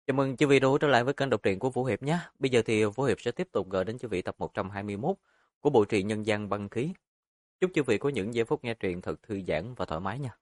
Chào mừng chư vị đã trở lại với kênh đọc truyện của Vũ Hiệp nhé. Bây giờ thì Vũ Hiệp sẽ tiếp tục gửi đến chư vị tập 121 của bộ truyện nhân gian băng khí. Chúc chư vị có những giây phút nghe truyện thật thư giãn và thoải mái nha.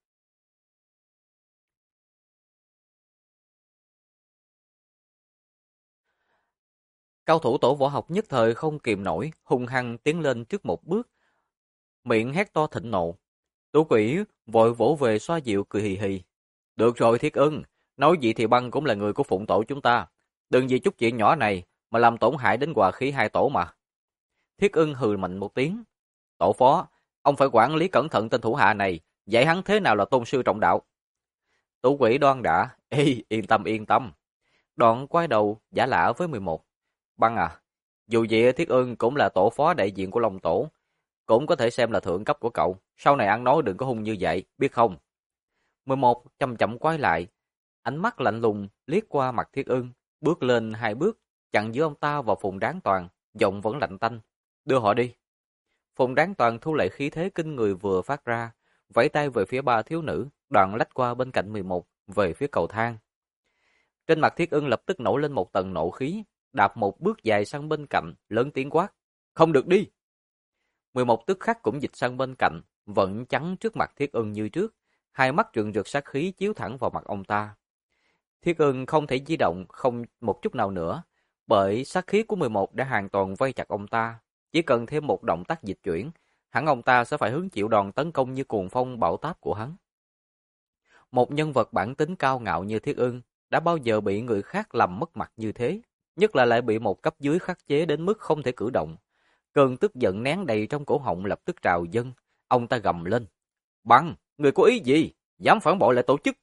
Cao thủ tổ võ học nhất thời không kìm nổi, hung hăng tiến lên trước một bước, miệng hét to thịnh nộ. Tú Quỷ vội vỗ về xoa dịu cười hì hì. Được rồi Thiết Ưng, nói gì thì băng cũng là người của phụng tổ chúng ta. Đừng vì chút chuyện nhỏ này mà làm tổn hại đến hòa khí hai tổ mà. Thiết Ưng hừ mạnh một tiếng. Tổ phó, ông phải quản lý cẩn thận tên thủ hạ này, dạy hắn thế nào là tôn sư trọng đạo. Tú Quỷ đoan đã, yên tâm. Đoạn quay đầu giả lạ với 11. Băng à, dù vậy Thiết Ưng cũng là tổ phó đại diện của Long Tổ, cũng có thể xem là thượng cấp của cậu, sau này ăn nói đừng có hung như vậy, biết không? 11 chậm chậm quay lại, ánh mắt lạnh lùng liếc qua mặt Thiết Ưng, bước lên hai bước, chặn giữa ông ta và Phùng Đáng Toàn, giọng vẫn lạnh tanh. Đưa họ đi. Phùng Đáng Toàn thu lại khí thế kinh người vừa phát ra, vẫy tay về phía ba thiếu nữ, đoạn lách qua bên cạnh 11, về phía cầu thang. Trên mặt Thiết Ưng lập tức nổi lên một tầng nộ khí, đạp một bước dài sang bên cạnh, lớn tiếng quát. Không được đi! 11 tức khắc cũng dịch sang bên cạnh, vẫn chắn trước mặt Thiết Ưng như trước, hai mắt rừng rực sát khí chiếu thẳng vào mặt ông ta. Thiết Ưng không thể di động không một chút nào nữa, bởi sát khí của 11 đã hoàn toàn vây chặt ông ta. Chỉ cần thêm một động tác dịch chuyển, hẳn ông ta sẽ phải hứng chịu đòn tấn công như cuồng phong bão táp của hắn. Một nhân vật bản tính cao ngạo như Thiết Ưng đã bao giờ bị người khác làm mất mặt như thế, nhất là lại bị một cấp dưới khắc chế đến mức không thể cử động. Cơn tức giận nén đầy trong cổ họng lập tức trào dâng, ông ta gầm lên. Băng, người có ý gì? Dám phản bội lại tổ chức?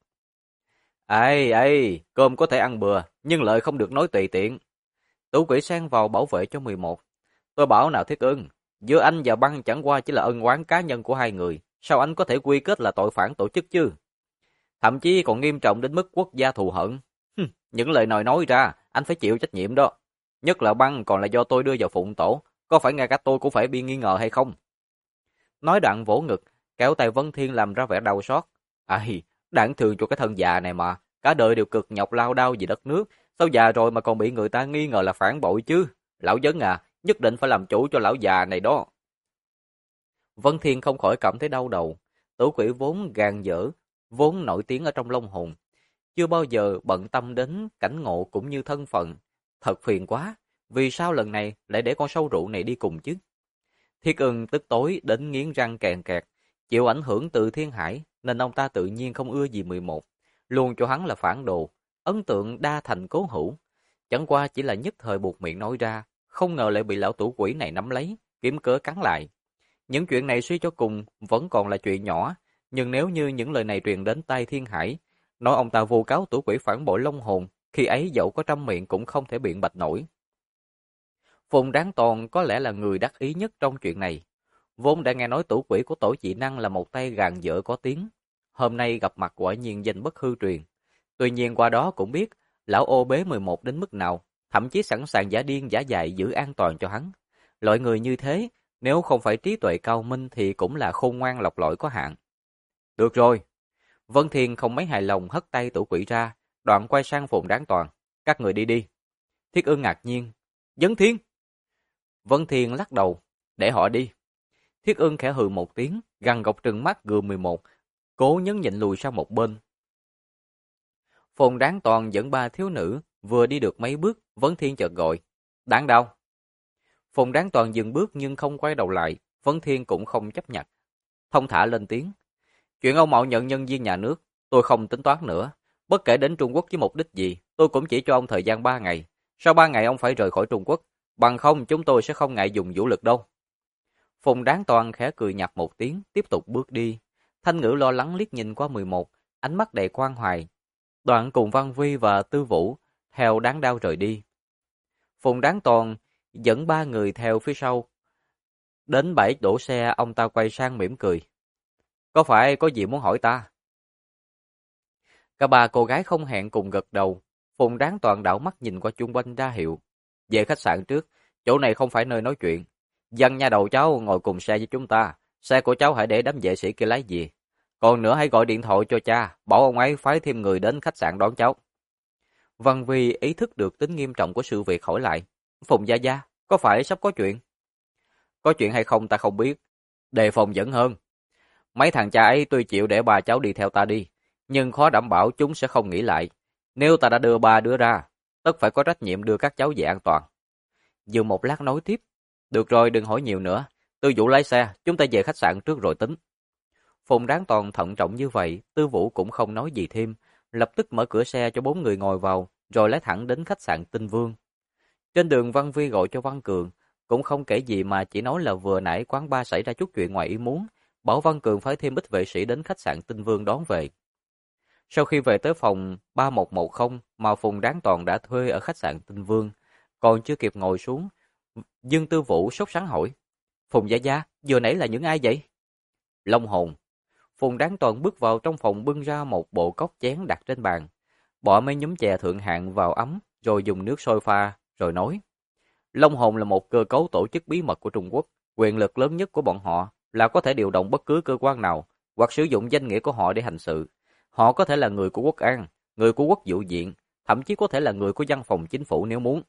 Ê, cơm có thể ăn bừa, nhưng lợi không được nói tùy tiện. Tú Quỷ xen vào bảo vệ cho 11. Tôi bảo nào Thiết Ưng, giữa anh và Băng chẳng qua chỉ là ân oán cá nhân của hai người, sao anh có thể quy kết là tội phản tổ chức chứ? Thậm chí còn nghiêm trọng đến mức quốc gia thù hận. Những lời nói ra, anh phải chịu trách nhiệm đó. Nhất là Băng còn là do tôi đưa vào phụng tổ, có phải ngay cả tôi cũng phải bị nghi ngờ hay không? Nói đoạn vỗ ngực, kéo tay Vân Thiên làm ra vẻ đau xót. Đáng thương cho cái thân già này mà, cả đời đều cực nhọc lao đao vì đất nước, sao già rồi mà còn bị người ta nghi ngờ là phản bội chứ? Lão Dấn à, nhất định phải làm chủ cho lão già này đó. Vân Thiên không khỏi cảm thấy đau đầu. Tử Quỷ vốn gàn dở, vốn nổi tiếng ở trong Long Hồn, chưa bao giờ bận tâm đến cảnh ngộ cũng như thân phận. Thật phiền quá, vì sao lần này lại để con sâu rượu này đi cùng chứ? Thiết Ưng tức tối đến nghiến răng kèn kẹt, chịu ảnh hưởng từ Thiên Hải nên ông ta tự nhiên không ưa gì 11, luôn cho hắn là phản đồ, ấn tượng đa thành cố hữu. Chẳng qua chỉ là nhất thời buộc miệng nói ra, không ngờ lại bị lão Tử Quỷ này nắm lấy, kiếm cớ cắn lại. Những chuyện này suy cho cùng vẫn còn là chuyện nhỏ, nhưng nếu như những lời này truyền đến tai Thiên Hải, nói ông ta vu cáo Tử Quỷ phản bội Long Hồn, khi ấy dẫu có trăm miệng cũng không thể biện bạch nổi. Phùng Đáng Toàn có lẽ là người đắc ý nhất trong chuyện này. Vốn đã nghe nói Tử Quỷ của tổ chị Năng là một tay gàn dở có tiếng. Hôm nay gặp mặt quả nhiên danh bất hư truyền. Tuy nhiên qua đó cũng biết lão ô bế 11 đến mức nào, thậm chí sẵn sàng giả điên giả dại giữ an toàn cho hắn. Loại người như thế, nếu không phải trí tuệ cao minh thì cũng là khôn ngoan lọc lọi có hạn. Được rồi. Vân Thiên không mấy hài lòng hất tay Tử Quỷ ra, đoạn quay sang Phùng Đáng Toàn. Các người đi đi. Thiết Ưng ngạc nhiên. Vấn Thiên. Vân Thiên lắc đầu. Để họ đi. Thiết Ưng khẽ hừ một tiếng, gằn gọc trừng mắt gườm 11, cố nhấn nhịn lùi sang một bên. Phùng Đáng Toàn dẫn ba thiếu nữ, vừa đi được mấy bước, Vấn Thiên chợt gọi. Đáng đau. Phùng Đáng Toàn dừng bước nhưng không quay đầu lại, Vấn Thiên cũng không chấp nhận. Thông thả lên tiếng. Chuyện ông mạo nhận nhân viên nhà nước, tôi không tính toán nữa. Bất kể đến Trung Quốc với mục đích gì, tôi cũng chỉ cho ông thời gian 3 ngày. Sau 3 ngày ông phải rời khỏi Trung Quốc, bằng không chúng tôi sẽ không ngại dùng vũ lực đâu. Phùng Đáng Toàn khẽ cười nhạt một tiếng, tiếp tục bước đi. Thanh Ngữ lo lắng liếc nhìn qua 11, ánh mắt đầy quan hoài. Đoạn cùng Văn Vi và Tư Vũ theo Đáng Đao rời đi. Phùng Đáng Toàn dẫn ba người theo phía sau. Đến bãi đổ xe, ông ta quay sang mỉm cười. Có phải có gì muốn hỏi ta? Cả ba cô gái không hẹn cùng gật đầu. Phùng Đáng Toàn đảo mắt nhìn qua chung quanh ra hiệu. Về khách sạn trước, chỗ này không phải nơi nói chuyện. Dặn nha đầu cháu ngồi cùng xe với chúng ta. Xe của cháu hãy để đám vệ sĩ kia lái gì. Còn nữa hãy gọi điện thoại cho cha, bảo ông ấy phái thêm người đến khách sạn đón cháu. Văn Vi ý thức được tính nghiêm trọng của sự việc hỏi lại. Phùng gia gia, có phải sắp có chuyện? Có chuyện hay không ta không biết. Đề phòng vẫn hơn. Mấy thằng cha ấy tuy chịu để ba cháu đi theo ta đi, nhưng khó đảm bảo chúng sẽ không nghĩ lại. Nếu ta đã đưa ba đứa ra, tất phải có trách nhiệm đưa các cháu về an toàn. Dừng một lát nói tiếp. Được rồi, đừng hỏi nhiều nữa. Tư Vũ lái xe, chúng ta về khách sạn trước rồi tính. Phùng Đáng Toàn thận trọng như vậy, Tư Vũ cũng không nói gì thêm, lập tức mở cửa xe cho 4 người ngồi vào, rồi lái thẳng đến khách sạn Tinh Vương. Trên đường Văn Vi gọi cho Văn Cường, cũng không kể gì mà chỉ nói là vừa nãy quán bar xảy ra chút chuyện ngoài ý muốn, bảo Văn Cường phải thêm ít vệ sĩ đến khách sạn Tinh Vương đón về. Sau khi về tới phòng 3110 mà Phùng Đáng Toàn đã thuê ở khách sạn Tinh Vương, còn chưa kịp ngồi xuống, Dương Tư Vũ sốt sắng hỏi: "Phùng gia gia, vừa nãy là những ai vậy?" "Long hồn." Phùng Đáng Toàn bước vào trong phòng bưng ra một bộ cốc chén đặt trên bàn, bỏ mấy nhúm chè thượng hạng vào ấm, rồi dùng nước sôi pha, rồi nói: "Long hồn là một cơ cấu tổ chức bí mật của Trung Quốc, quyền lực lớn nhất của bọn họ là có thể điều động bất cứ cơ quan nào hoặc sử dụng danh nghĩa của họ để hành sự. Họ có thể là người của quốc an, người của quốc vụ viện, thậm chí có thể là người của văn phòng chính phủ nếu muốn."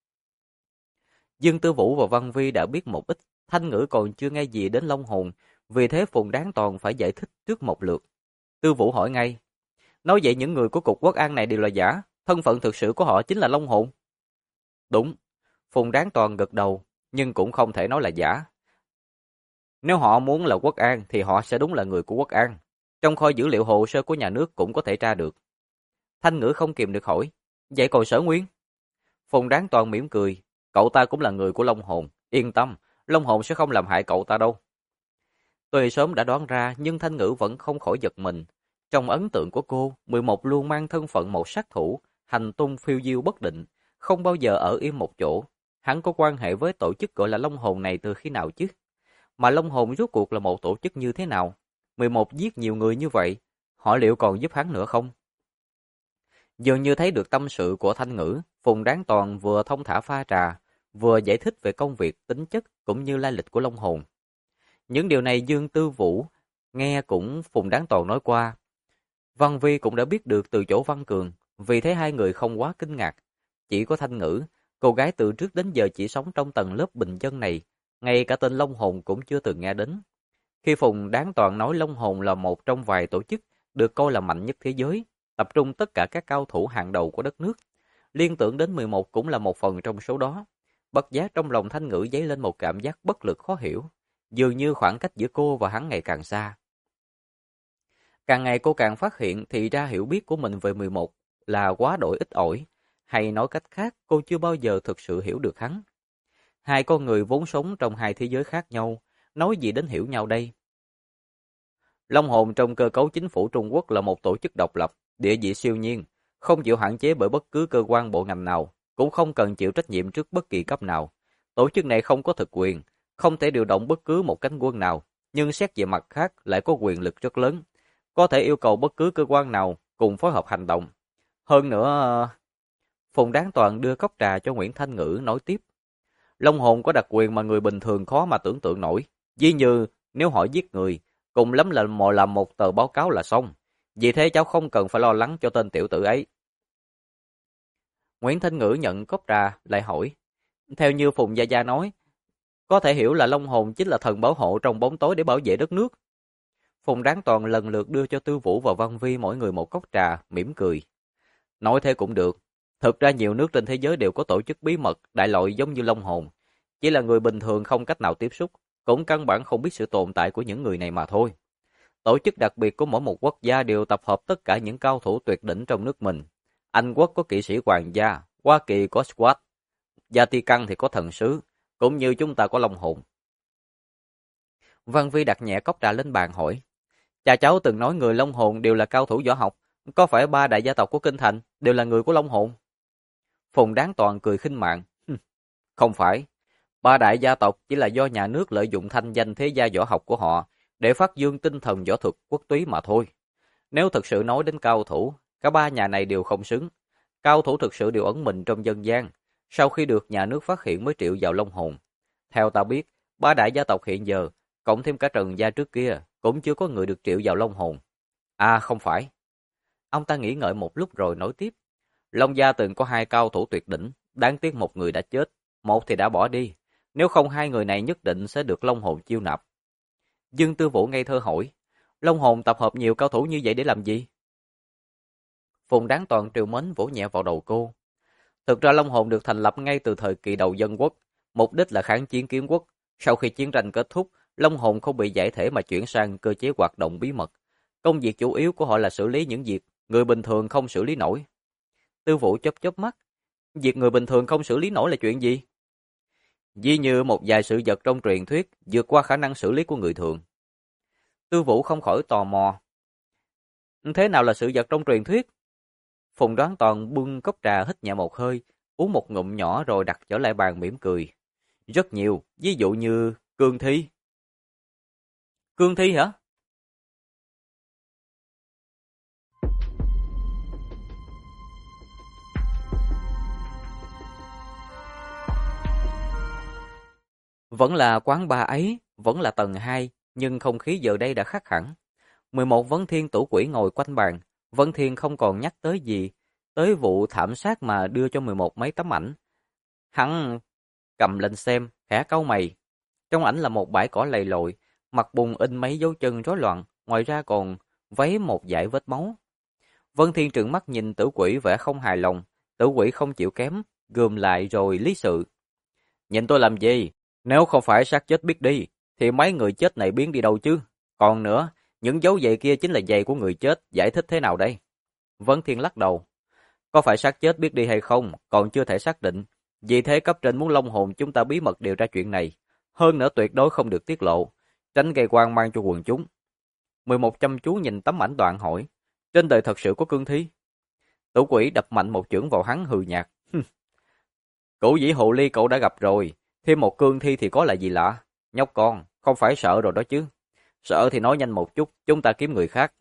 Dương Tư Vũ và Văn Vi đã biết một ít, Thanh Ngữ còn chưa nghe gì đến Long hồn, vì thế Phùng Đáng Toàn phải giải thích trước một lượt. Tư Vũ hỏi ngay: "Nói vậy những người của cục quốc an này đều là giả, thân phận thực sự của họ chính là Long hồn?" "Đúng." Phùng Đáng Toàn gật đầu, nhưng cũng không thể nói là giả. Nếu họ muốn là quốc an thì họ sẽ đúng là người của quốc an. Trong kho dữ liệu hồ sơ của nhà nước cũng có thể tra được. Thanh Ngữ không kìm được hỏi: "Vậy còn Sở Nguyên?" Phùng Đáng Toàn mỉm cười: "Cậu ta cũng là người của Long hồn, yên tâm, Long hồn sẽ không làm hại cậu ta đâu." Tuy sớm đã đoán ra nhưng Thanh Ngữ vẫn không khỏi giật mình. Trong ấn tượng của cô, 11 luôn mang thân phận một sát thủ, hành tung phiêu diêu bất định, không bao giờ ở yên một chỗ. Hắn có quan hệ với tổ chức gọi là Long hồn này từ khi nào chứ? Mà Long hồn rốt cuộc là một tổ chức như thế nào? 11 giết nhiều người như vậy, họ liệu còn giúp hắn nữa không? Dường như thấy được tâm sự của Thanh Ngữ, Phùng Đáng Toàn vừa thông thả pha trà, vừa giải thích về công việc, tính chất cũng như lai lịch của Long hồn. Những điều này Dương Tư Vũ nghe cũng Phùng Đáng Toàn nói qua. Văn Vi cũng đã biết được từ chỗ Văn Cường, vì thế hai người không quá kinh ngạc. Chỉ có Thanh Ngữ, cô gái từ trước đến giờ chỉ sống trong tầng lớp bình dân này, ngay cả tên Long hồn cũng chưa từng nghe đến. Khi Phùng Đáng Toàn nói Long hồn là một trong vài tổ chức được coi là mạnh nhất thế giới, tập trung tất cả các cao thủ hàng đầu của đất nước, liên tưởng đến 11 cũng là một phần trong số đó. Bất giác trong lòng Thanh Ngữ dấy lên một cảm giác bất lực khó hiểu, dường như khoảng cách giữa cô và hắn ngày càng xa. Càng ngày cô càng phát hiện thì ra hiểu biết của mình về 11 là quá đổi ít ỏi, hay nói cách khác cô chưa bao giờ thực sự hiểu được hắn. Hai con người vốn sống trong hai thế giới khác nhau, nói gì đến hiểu nhau đây? Long hồn trong cơ cấu chính phủ Trung Quốc là một tổ chức độc lập, địa vị siêu nhiên, không chịu hạn chế bởi bất cứ cơ quan bộ ngành nào, cũng không cần chịu trách nhiệm trước bất kỳ cấp nào. Tổ chức này không có thực quyền, không thể điều động bất cứ một cánh quân nào, nhưng xét về mặt khác lại có quyền lực rất lớn, có thể yêu cầu bất cứ cơ quan nào cùng phối hợp hành động. Hơn nữa, Phùng Đáng Toàn đưa cốc trà cho Nguyễn Thanh Ngữ nói tiếp. Long hồn có đặc quyền mà người bình thường khó mà tưởng tượng nổi. Ví như nếu họ giết người, cùng lắm là làm một tờ báo cáo là xong. Vì thế cháu không cần phải lo lắng cho tên tiểu tử ấy. Nguyễn Thanh Ngữ nhận cốc trà lại hỏi. Theo như Phùng Gia Gia nói, có thể hiểu là Long hồn chính là thần bảo hộ trong bóng tối để bảo vệ đất nước. Phùng Đáng Toàn lần lượt đưa cho Tư Vũ và Văn Vi mỗi người một cốc trà, mỉm cười. Nói thế cũng được. Thực ra nhiều nước trên thế giới đều có tổ chức bí mật, đại loại giống như Long hồn. Chỉ là người bình thường không cách nào tiếp xúc, cũng căn bản không biết sự tồn tại của những người này mà thôi. Tổ chức đặc biệt của mỗi một quốc gia đều tập hợp tất cả những cao thủ tuyệt đỉnh trong nước mình. Anh quốc có kỵ sĩ hoàng gia, Hoa Kỳ có squad, Vatican thì có thần sứ, cũng như chúng ta có Long hồn. Văn Vi đặt nhẹ cốc trà lên bàn hỏi. Cha cháu từng nói người Long hồn đều là cao thủ võ học, có phải ba đại gia tộc của Kinh Thành đều là người của Long hồn? Phùng Đáng Toàn cười khinh mạng. Không phải, ba đại gia tộc chỉ là do nhà nước lợi dụng thanh danh thế gia võ học của họ để phát dương tinh thần võ thuật quốc túy mà thôi. Nếu thực sự nói đến cao thủ, cả ba nhà này đều không xứng. Cao thủ thực sự đều ẩn mình trong dân gian, sau khi được nhà nước phát hiện mới triệu vào Long hồn. Theo ta biết, ba đại gia tộc hiện giờ, cộng thêm cả Trần gia trước kia, cũng chưa có người được triệu vào Long hồn. À không phải. Ông ta nghĩ ngợi một lúc rồi nói tiếp. Long Gia từng có 2 cao thủ tuyệt đỉnh, đáng tiếc một người đã chết, một thì đã bỏ đi. Nếu không 2 người này nhất định sẽ được Long Hồn chiêu nạp. Dương Tư Vũ ngây thơ hỏi, Long Hồn tập hợp nhiều cao thủ như vậy để làm gì? Phùng Đáng Toàn trìu mến vỗ nhẹ vào đầu cô. Thực ra Long Hồn được thành lập ngay từ thời kỳ đầu dân quốc, mục đích là kháng chiến kiến quốc. Sau khi chiến tranh kết thúc, Long Hồn không bị giải thể mà chuyển sang cơ chế hoạt động bí mật. Công việc chủ yếu của họ là xử lý những việc người bình thường không xử lý nổi. Tư Vũ chớp chớp mắt. Việc người bình thường không xử lý nổi là chuyện gì? Ví như một vài sự vật trong truyền thuyết vượt qua khả năng xử lý của người thường. Tư Vũ không khỏi tò mò. Thế nào là sự vật trong truyền thuyết? Phùng Đoán Toàn bưng cốc trà hít nhẹ một hơi, uống một ngụm nhỏ rồi đặt trở lại bàn mỉm cười. Rất nhiều, ví dụ như cương thi. Cương thi hả? Vẫn là quán bar ấy, vẫn là tầng 2, nhưng không khí giờ đây đã khác hẳn. 11 Vấn Thiên Tử Quỷ ngồi quanh bàn, Vấn Thiên không còn nhắc tới gì, tới vụ thảm sát mà đưa cho 11 mấy tấm ảnh. Hắn cầm lên xem, khẽ cau mày. Trong ảnh là một bãi cỏ lầy lội, mặt bùn in mấy dấu chân rối loạn, ngoài ra còn vấy một dải vết máu. Vân Thiên trừng mắt nhìn Tử Quỷ vẻ không hài lòng, Tử Quỷ không chịu kém, gườm lại rồi lý sự. Nhìn tôi làm gì? Nếu không phải xác chết biết đi, thì mấy người chết này biến đi đâu chứ? Còn nữa, những dấu giày kia chính là giày của người chết, giải thích thế nào đây? Vân Thiên lắc đầu. Có phải xác chết biết đi hay không, còn chưa thể xác định. Vì thế cấp trên muốn Long Hồn chúng ta bí mật điều tra chuyện này. Hơn nữa tuyệt đối không được tiết lộ, tránh gây hoang mang cho quần chúng. 11 chăm chú nhìn tấm ảnh đoạn hỏi. Trên đời thật sự có cương thi? Tử Quỷ đập mạnh một chưởng vào hắn hừ nhạt. Cửu Vĩ Hồ Ly cậu đã gặp rồi, thêm một cương thi thì có là gì lạ. Nhóc con, không phải sợ rồi đó chứ. Sợ thì nói nhanh một chút, chúng ta kiếm người khác.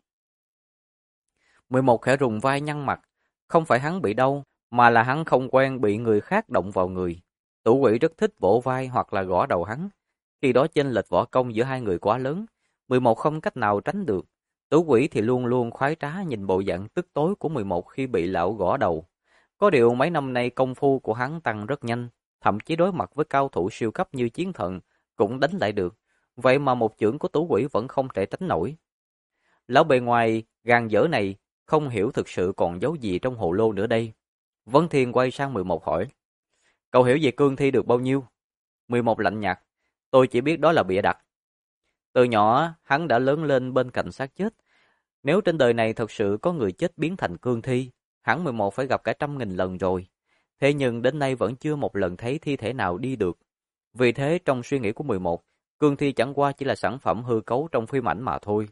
11 khẽ rùng vai nhăn mặt. Không phải hắn bị đau, mà là hắn không quen bị người khác động vào người. Tử Quỷ rất thích vỗ vai hoặc là gõ đầu hắn. Khi đó chênh lệch võ công giữa hai người quá lớn, 11 không cách nào tránh được. Tử Quỷ thì luôn luôn khoái trá nhìn bộ dạng tức tối của 11 khi bị lão gõ đầu. Có điều mấy năm nay công phu của hắn tăng rất nhanh, thậm chí đối mặt với cao thủ siêu cấp như Chiến Thần cũng đánh lại được. Vậy mà một chưởng của Tử Quỷ vẫn không thể tránh nổi. Lão bề ngoài gan dở này không hiểu thực sự còn giấu gì trong hồ lô nữa đây. Vấn Thiên quay sang 11 hỏi. Cậu hiểu về cương thi được bao nhiêu? 11 lạnh nhạt. Tôi chỉ biết đó là bịa đặt. Từ nhỏ, hắn đã lớn lên bên cạnh xác chết. Nếu trên đời này thật sự có người chết biến thành cương thi, hắn 11 phải gặp cả 100.000 lần rồi. Thế nhưng đến nay vẫn chưa một lần thấy thi thể nào đi được. Vì thế trong suy nghĩ của 11, cương thi chẳng qua chỉ là sản phẩm hư cấu trong phim ảnh mà thôi.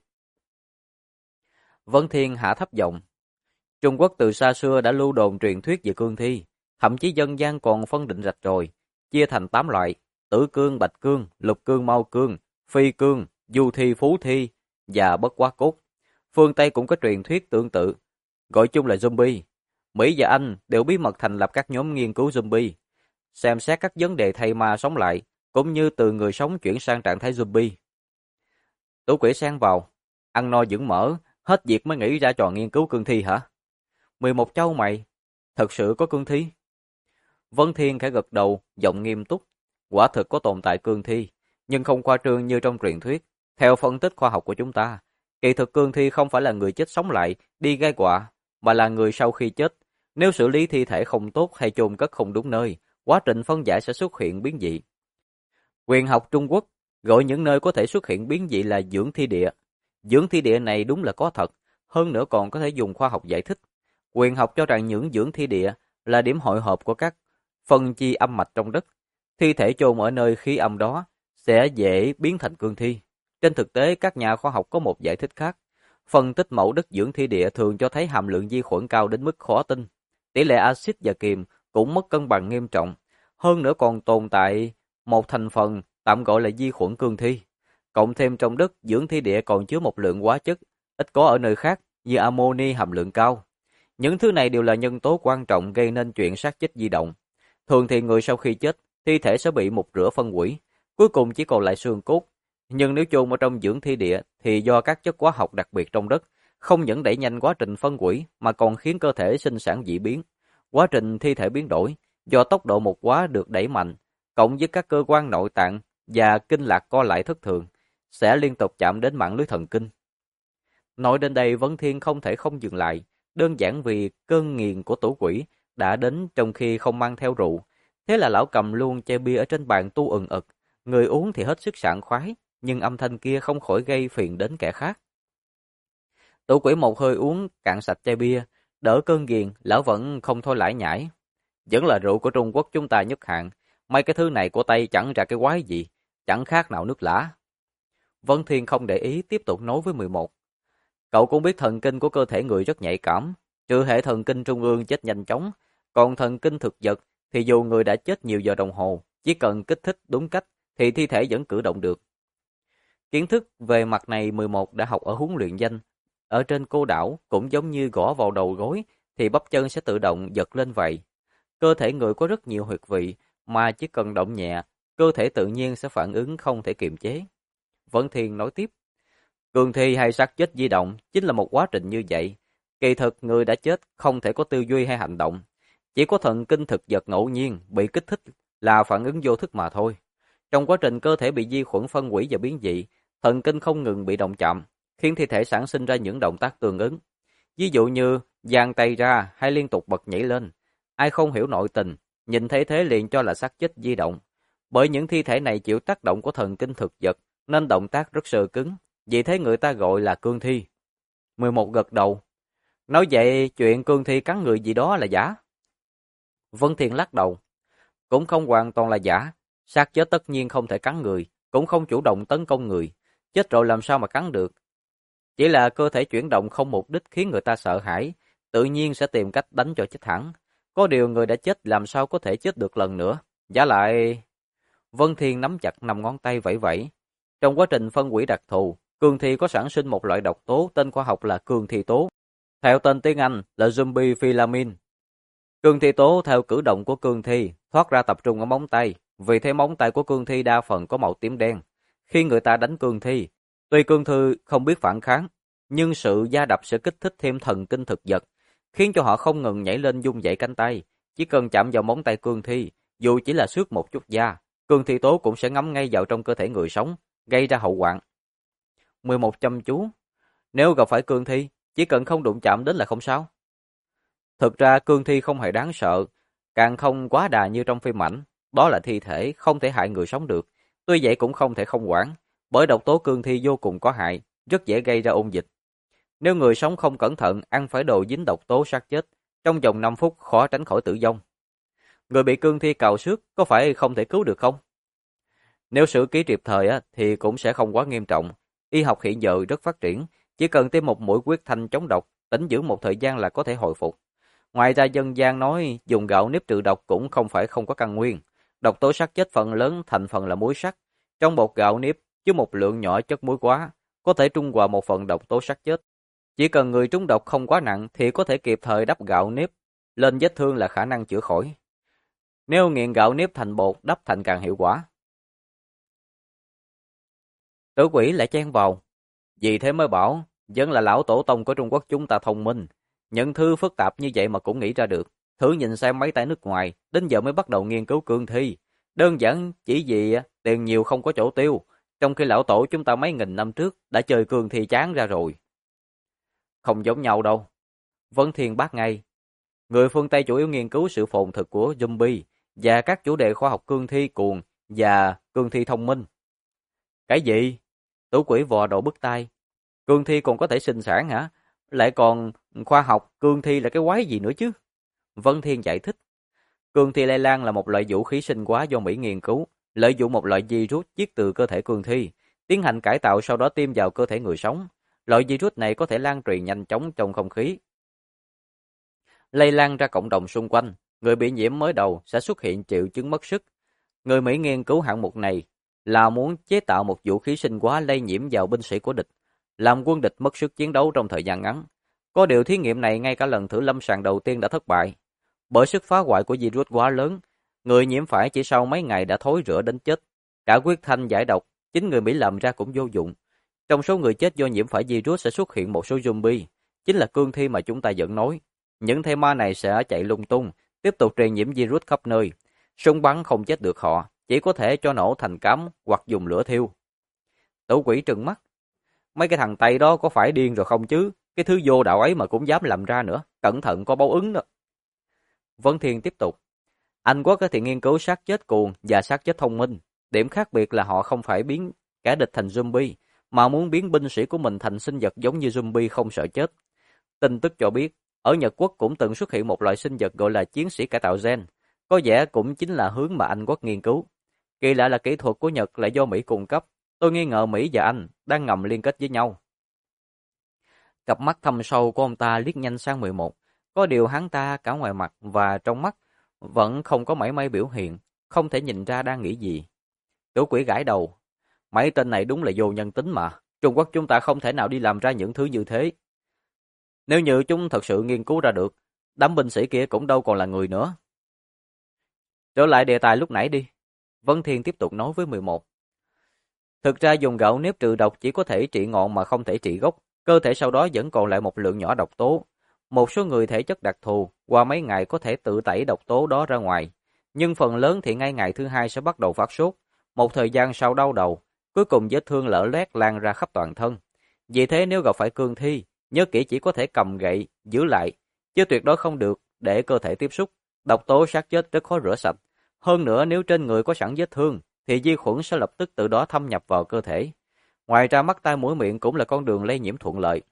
Vân Thiên hạ thấp giọng. Trung Quốc từ xa xưa đã lưu đồn truyền thuyết về cương thi, thậm chí dân gian còn phân định rạch ròi, chia thành 8 loại: tử cương, bạch cương, lục cương, mau cương, phi cương, du thi, phú thi và bất quá cốt. Phương Tây cũng có truyền thuyết tương tự, gọi chung là zombie. Mỹ và Anh đều bí mật thành lập các nhóm nghiên cứu zombie, xem xét các vấn đề thay ma sống lại, cũng như từ người sống chuyển sang trạng thái zombie. Tú Quỷ xen vào, ăn no dưỡng mỡ, hết việc mới nghĩ ra trò nghiên cứu cương thi hả? 11 châu mày, thật sự có cương thi? Vân Thiên khẽ gật đầu, giọng nghiêm túc. Quả thực có tồn tại cương thi, nhưng không khoa trương như trong truyền thuyết. Theo phân tích khoa học của chúng ta, kỳ thực cương thi không phải là người chết sống lại, đi gai quạ, mà là người sau khi chết. Nếu xử lý thi thể không tốt hay chôn cất không đúng nơi, quá trình phân giải sẽ xuất hiện biến dị. Quyền học Trung Quốc gọi những nơi có thể xuất hiện biến dị là dưỡng thi địa. Dưỡng thi địa này đúng là có thật, hơn nữa còn có thể dùng khoa học giải thích. Quyền học cho rằng những dưỡng thi địa là điểm hội họp của các phân chi âm mạch trong đất. Thi thể chôn ở nơi khí âm đó sẽ dễ biến thành cương thi. Trên thực tế, các nhà khoa học có một giải thích khác. Phân tích mẫu đất dưỡng thi địa thường cho thấy hàm lượng vi khuẩn cao đến mức khó tin. Tỷ lệ axit và kiềm cũng mất cân bằng nghiêm trọng. Hơn nữa còn tồn tại một thành phần tạm gọi là vi khuẩn cương thi. Cộng thêm trong đất dưỡng thi địa còn chứa một lượng hóa chất ít có ở nơi khác như amoni hàm lượng cao. Những thứ này đều là nhân tố quan trọng gây nên chuyện xác chết di động. Thường thì người sau khi chết, thi thể sẽ bị mục rửa phân hủy, cuối cùng chỉ còn lại xương cốt. Nhưng nếu chôn ở trong dưỡng thi địa thì do các chất hóa học đặc biệt trong đất, không những đẩy nhanh quá trình phân hủy mà còn khiến cơ thể sinh sản dị biến. Quá trình thi thể biến đổi, do tốc độ một quá được đẩy mạnh, cộng với các cơ quan nội tạng và kinh lạc co lại thất thường, sẽ liên tục chạm đến mạng lưới thần kinh. Nói đến đây Vấn Thiên không thể không dừng lại, đơn giản vì cơn nghiền của Tử Quỷ đã đến trong khi không mang theo rượu. Thế là lão cầm luôn chai bia ở trên bàn tu ừng ực, người uống thì hết sức sảng khoái, nhưng âm thanh kia không khỏi gây phiền đến kẻ khác. Tử Quỷ một hơi uống cạn sạch chai bia, đỡ cơn ghiền, lão vẫn không thôi lải nhải. Vẫn là rượu của Trung Quốc chúng ta nhất hạng, mấy cái thứ này của Tây chẳng ra cái quái gì, chẳng khác nào nước lã. Vân Thiên không để ý tiếp tục nói với 11. Cậu cũng biết thần kinh của cơ thể người rất nhạy cảm, trừ hệ thần kinh trung ương chết nhanh chóng, còn thần kinh thực vật thì dù người đã chết nhiều giờ đồng hồ, chỉ cần kích thích đúng cách thì thi thể vẫn cử động được. Kiến thức về mặt này 11 đã học ở huấn luyện danh. Ở trên cô đảo cũng giống như gõ vào đầu gối thì bắp chân sẽ tự động giật lên vậy. Cơ thể người có rất nhiều huyệt vị mà chỉ cần động nhẹ, cơ thể tự nhiên sẽ phản ứng không thể kiềm chế. Vân Thiên nói tiếp, cường thi hay xác chết di động chính là một quá trình như vậy. Kỳ thực người đã chết không thể có tư duy hay hành động. Chỉ có thần kinh thực vật ngẫu nhiên bị kích thích là phản ứng vô thức mà thôi. Trong quá trình cơ thể bị vi khuẩn phân hủy và biến dị, thần kinh không ngừng bị động chạm, khiến thi thể sản sinh ra những động tác tương ứng. Ví dụ như giang tay ra hay liên tục bật nhảy lên. Ai không hiểu nội tình, nhìn thấy thế liền cho là xác chết di động. Bởi những thi thể này chịu tác động của thần kinh thực vật nên động tác rất sơ cứng, vì thế người ta gọi là cương thi. 11 gật đầu. Nói vậy chuyện cương thi cắn người gì đó là giả? Vân Thiên lắc đầu. Cũng không hoàn toàn là giả. Xác chết tất nhiên không thể cắn người, cũng không chủ động tấn công người. Chết rồi làm sao mà cắn được? Chỉ là cơ thể chuyển động không mục đích khiến người ta sợ hãi, tự nhiên sẽ tìm cách đánh cho chết hẳn. Có điều người đã chết làm sao có thể chết được lần nữa. Giả lại... Vân Thiên nắm chặt 5 ngón tay vẫy vẫy. Trong quá trình phân hủy đặc thù, cương thi có sản sinh một loại độc tố tên khoa học là cương thi tố. Theo tên tiếng Anh là zombie filamin. Cương thi tố theo cử động của cương thi thoát ra tập trung ở móng tay, vì thế móng tay của cương thi đa phần có màu tím đen. Khi người ta đánh cương thi, tuy cương thi không biết phản kháng, nhưng sự va đập sẽ kích thích thêm thần kinh thực vật, khiến cho họ không ngừng nhảy lên vung vẩy cánh tay. Chỉ cần chạm vào móng tay cương thi, dù chỉ là xước một chút da, cương thi tố cũng sẽ ngấm ngay vào trong cơ thể người sống, gây ra hậu hoạn. 11 chăm chú. Nếu gặp phải cương thi, chỉ cần không đụng chạm đến là không sao. Thực ra cương thi không hề đáng sợ, càng không quá đà như trong phim ảnh. Đó là thi thể, không thể hại người sống được. Tuy vậy cũng không thể không quản, bởi độc tố cương thi vô cùng có hại, rất dễ gây ra ôn dịch. Nếu người sống không cẩn thận ăn phải đồ dính độc tố sát chết, trong vòng 5 phút khó tránh khỏi tử vong. Người bị cương thi cào xước có phải không thể cứu được không? Nếu xử trí kịp thời thì cũng sẽ không quá nghiêm trọng. Y học hiện giờ rất phát triển, chỉ cần tiêm một mũi huyết thanh chống độc, tĩnh dưỡng một thời gian là có thể hồi phục. Ngoài ra dân gian nói dùng gạo nếp trừ độc cũng không phải không có căn nguyên. Độc tố sát chết phần lớn thành phần là muối sắt. Trong bột gạo nếp chứa một lượng nhỏ chất muối quá, có thể trung hòa một phần độc tố sát chết. Chỉ cần người trúng độc không quá nặng thì có thể kịp thời đắp gạo nếp lên vết thương là khả năng chữa khỏi. Nếu nghiền gạo nếp thành bột đắp thành càng hiệu quả. Tử Quỷ lại chen vào. Vì thế mới bảo, vẫn là lão tổ tông của Trung Quốc chúng ta thông minh. Những thứ phức tạp như vậy mà cũng nghĩ ra được. Thử nhìn xem mấy tay nước ngoài, đến giờ mới bắt đầu nghiên cứu cương thi. Đơn giản chỉ vì tiền nhiều không có chỗ tiêu, trong khi lão tổ chúng ta mấy nghìn năm trước đã chơi cương thi chán ra rồi. Không giống nhau đâu. Vân Thiên bác ngay. Người phương Tây chủ yếu nghiên cứu sự phồn thực của zombie và các chủ đề khoa học cương thi cuồng và cương thi thông minh. Cái gì? Tử Quỷ vò đầu bứt tai. Cương thi còn có thể sinh sản hả? Lại còn khoa học, cương thi là cái quái gì nữa chứ? Vân Thiên giải thích. Cương thi lây lan là một loại vũ khí sinh hóa do Mỹ nghiên cứu, lợi dụng một loại virus giết từ cơ thể cương thi, tiến hành cải tạo sau đó tiêm vào cơ thể người sống. Loại virus này có thể lan truyền nhanh chóng trong không khí, lây lan ra cộng đồng xung quanh. Người bị nhiễm mới đầu sẽ xuất hiện triệu chứng mất sức. Người Mỹ nghiên cứu hạng mục này là muốn chế tạo một vũ khí sinh hóa lây nhiễm vào binh sĩ của địch, làm quân địch mất sức chiến đấu trong thời gian ngắn. Có điều thí nghiệm này ngay cả lần thử lâm sàng đầu tiên đã thất bại. Bởi sức phá hoại của virus quá lớn, người nhiễm phải chỉ sau mấy ngày đã thối rữa đến chết. Cả huyết thanh giải độc, chính người Mỹ làm ra cũng vô dụng. Trong số người chết do nhiễm phải virus sẽ xuất hiện một số zombie, chính là cương thi mà chúng ta vẫn nói. Những thây ma này sẽ chạy lung tung, tiếp tục truyền nhiễm virus khắp nơi. Súng bắn không chết được họ, chỉ có thể cho nổ thành cám hoặc dùng lửa thiêu. Tử Quỷ trừng mắt. Mấy cái thằng Tây đó có phải điên rồi không chứ? Cái thứ vô đạo ấy mà cũng dám làm ra nữa. Cẩn thận có báo ứng đó. Vân Thiên tiếp tục. Anh Quốc thì nghiên cứu xác chết cuồng và xác chết thông minh. Điểm khác biệt là họ không phải biến kẻ địch thành zombie, mà muốn biến binh sĩ của mình thành sinh vật giống như zombie không sợ chết. Tin tức cho biết, ở Nhật Quốc cũng từng xuất hiện một loại sinh vật gọi là chiến sĩ cải tạo gen. Có vẻ cũng chính là hướng mà Anh Quốc nghiên cứu. Kỳ lạ là kỹ thuật của Nhật lại do Mỹ cung cấp. Tôi nghi ngờ Mỹ và Anh đang ngầm liên kết với nhau. Cặp mắt thâm sâu của ông ta liếc nhanh sang 11. Có điều hắn ta cả ngoài mặt và trong mắt vẫn không có mảy may biểu hiện, không thể nhìn ra đang nghĩ gì. Tiểu Quỷ gãi đầu. Mấy tên này đúng là vô nhân tính mà. Trung Quốc chúng ta không thể nào đi làm ra những thứ như thế. Nếu như chúng thật sự nghiên cứu ra được, đám binh sĩ kia cũng đâu còn là người nữa. Trở lại đề tài lúc nãy đi. Vân Thiên tiếp tục nói với 11. Thực ra dùng gạo nếp trừ độc chỉ có thể trị ngọn mà không thể trị gốc. Cơ thể sau đó vẫn còn lại một lượng nhỏ độc tố. Một số người thể chất đặc thù, qua mấy ngày có thể tự tẩy độc tố đó ra ngoài. Nhưng phần lớn thì ngay ngày thứ hai sẽ bắt đầu phát sốt. Một thời gian sau đau đầu, cuối cùng vết thương lở loét lan ra khắp toàn thân. Vì thế nếu gặp phải cương thi, nhớ kỹ chỉ có thể cầm gậy, giữ lại, chứ tuyệt đối không được để cơ thể tiếp xúc. Độc tố xác chết rất khó rửa sạch. Hơn nữa nếu trên người có sẵn vết thương, thì vi khuẩn sẽ lập tức từ đó thâm nhập vào cơ thể. Ngoài ra mắt tai mũi miệng cũng là con đường lây nhiễm thuận lợi.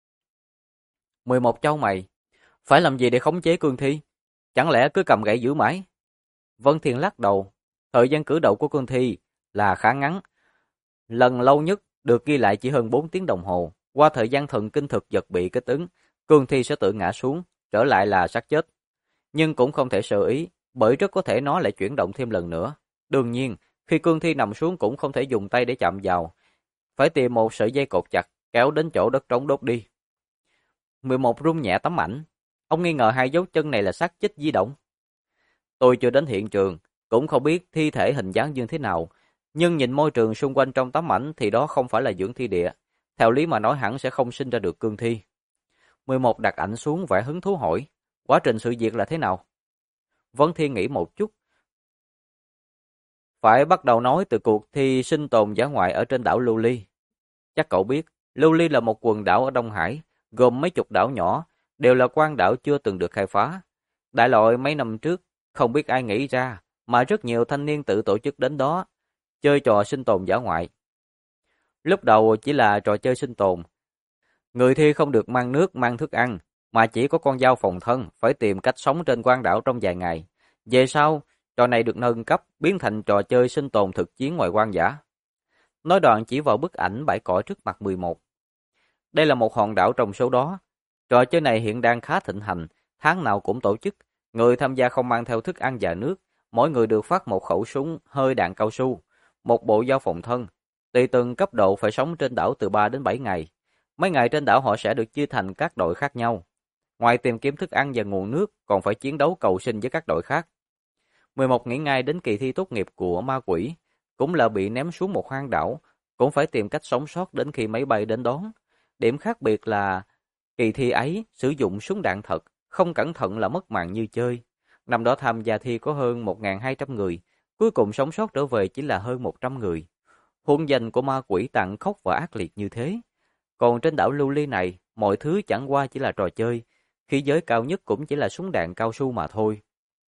11 chau mày. Phải làm gì để khống chế cương thi? Chẳng lẽ cứ cầm gậy giữ mãi? Vân Thiên lắc đầu. Thời gian cử động của cương thi là khá ngắn. Lần lâu nhất được ghi lại chỉ hơn 4 tiếng đồng hồ. Qua thời gian thần kinh thực vật bị kích ứng, cương thi sẽ tự ngã xuống, trở lại là xác chết. Nhưng cũng không thể sơ ý, bởi rất có thể nó lại chuyển động thêm lần nữa. Đương nhiên, khi cương thi nằm xuống cũng không thể dùng tay để chạm vào. Phải tìm một sợi dây cột chặt, kéo đến chỗ đất trống đốt đi. 11 rung nhẹ tấm ảnh. Ông nghi ngờ hai dấu chân này là xác chết di động. Tôi chưa đến hiện trường, cũng không biết thi thể hình dáng như thế nào. Nhưng nhìn môi trường xung quanh trong tấm ảnh thì đó không phải là dưỡng thi địa. Theo lý mà nói hẳn sẽ không sinh ra được cương thi. 11 đặt ảnh xuống vẻ hứng thú hỏi. Quá trình sự việc là thế nào? Vân Thiên nghĩ một chút. Phải bắt đầu nói từ cuộc thi sinh tồn dã ngoại ở trên đảo Lưu Ly. Chắc cậu biết, Lưu Ly là một quần đảo ở Đông Hải, gồm mấy chục đảo nhỏ, đều là quang đảo chưa từng được khai phá. Đại loại mấy năm trước, không biết ai nghĩ ra, mà rất nhiều thanh niên tự tổ chức đến đó, chơi trò sinh tồn dã ngoại. Lúc đầu chỉ là trò chơi sinh tồn. Người thi không được mang nước, mang thức ăn, mà chỉ có con dao phòng thân, phải tìm cách sống trên quang đảo trong vài ngày. Về sau, trò này được nâng cấp, biến thành trò chơi sinh tồn thực chiến ngoài hoang dã. Nói đoạn chỉ vào bức ảnh bãi cỏ trước mặt 11. Đây là một hòn đảo trong số đó. Trò chơi này hiện đang khá thịnh hành, tháng nào cũng tổ chức. Người tham gia không mang theo thức ăn và nước, mỗi người được phát một khẩu súng hơi đạn cao su, một bộ dao phòng thân. Tùy từng cấp độ phải sống trên đảo từ 3 đến 7 ngày. Mấy ngày trên đảo họ sẽ được chia thành các đội khác nhau. Ngoài tìm kiếm thức ăn và nguồn nước, còn phải chiến đấu cầu sinh với các đội khác. 11 nghĩ ngay đến kỳ thi tốt nghiệp của ma quỷ, cũng là bị ném xuống một hoang đảo, cũng phải tìm cách sống sót đến khi máy bay đến đón. Điểm khác biệt là kỳ thi ấy sử dụng súng đạn thật, không cẩn thận là mất mạng như chơi. Năm đó tham gia thi có hơn 1.200 người, cuối cùng sống sót trở về chỉ là hơn 100 người. Hôn danh của ma quỷ tàn khốc và ác liệt như thế. Còn trên đảo Lưu Ly này, mọi thứ chẳng qua chỉ là trò chơi, khí giới cao nhất cũng chỉ là súng đạn cao su mà thôi.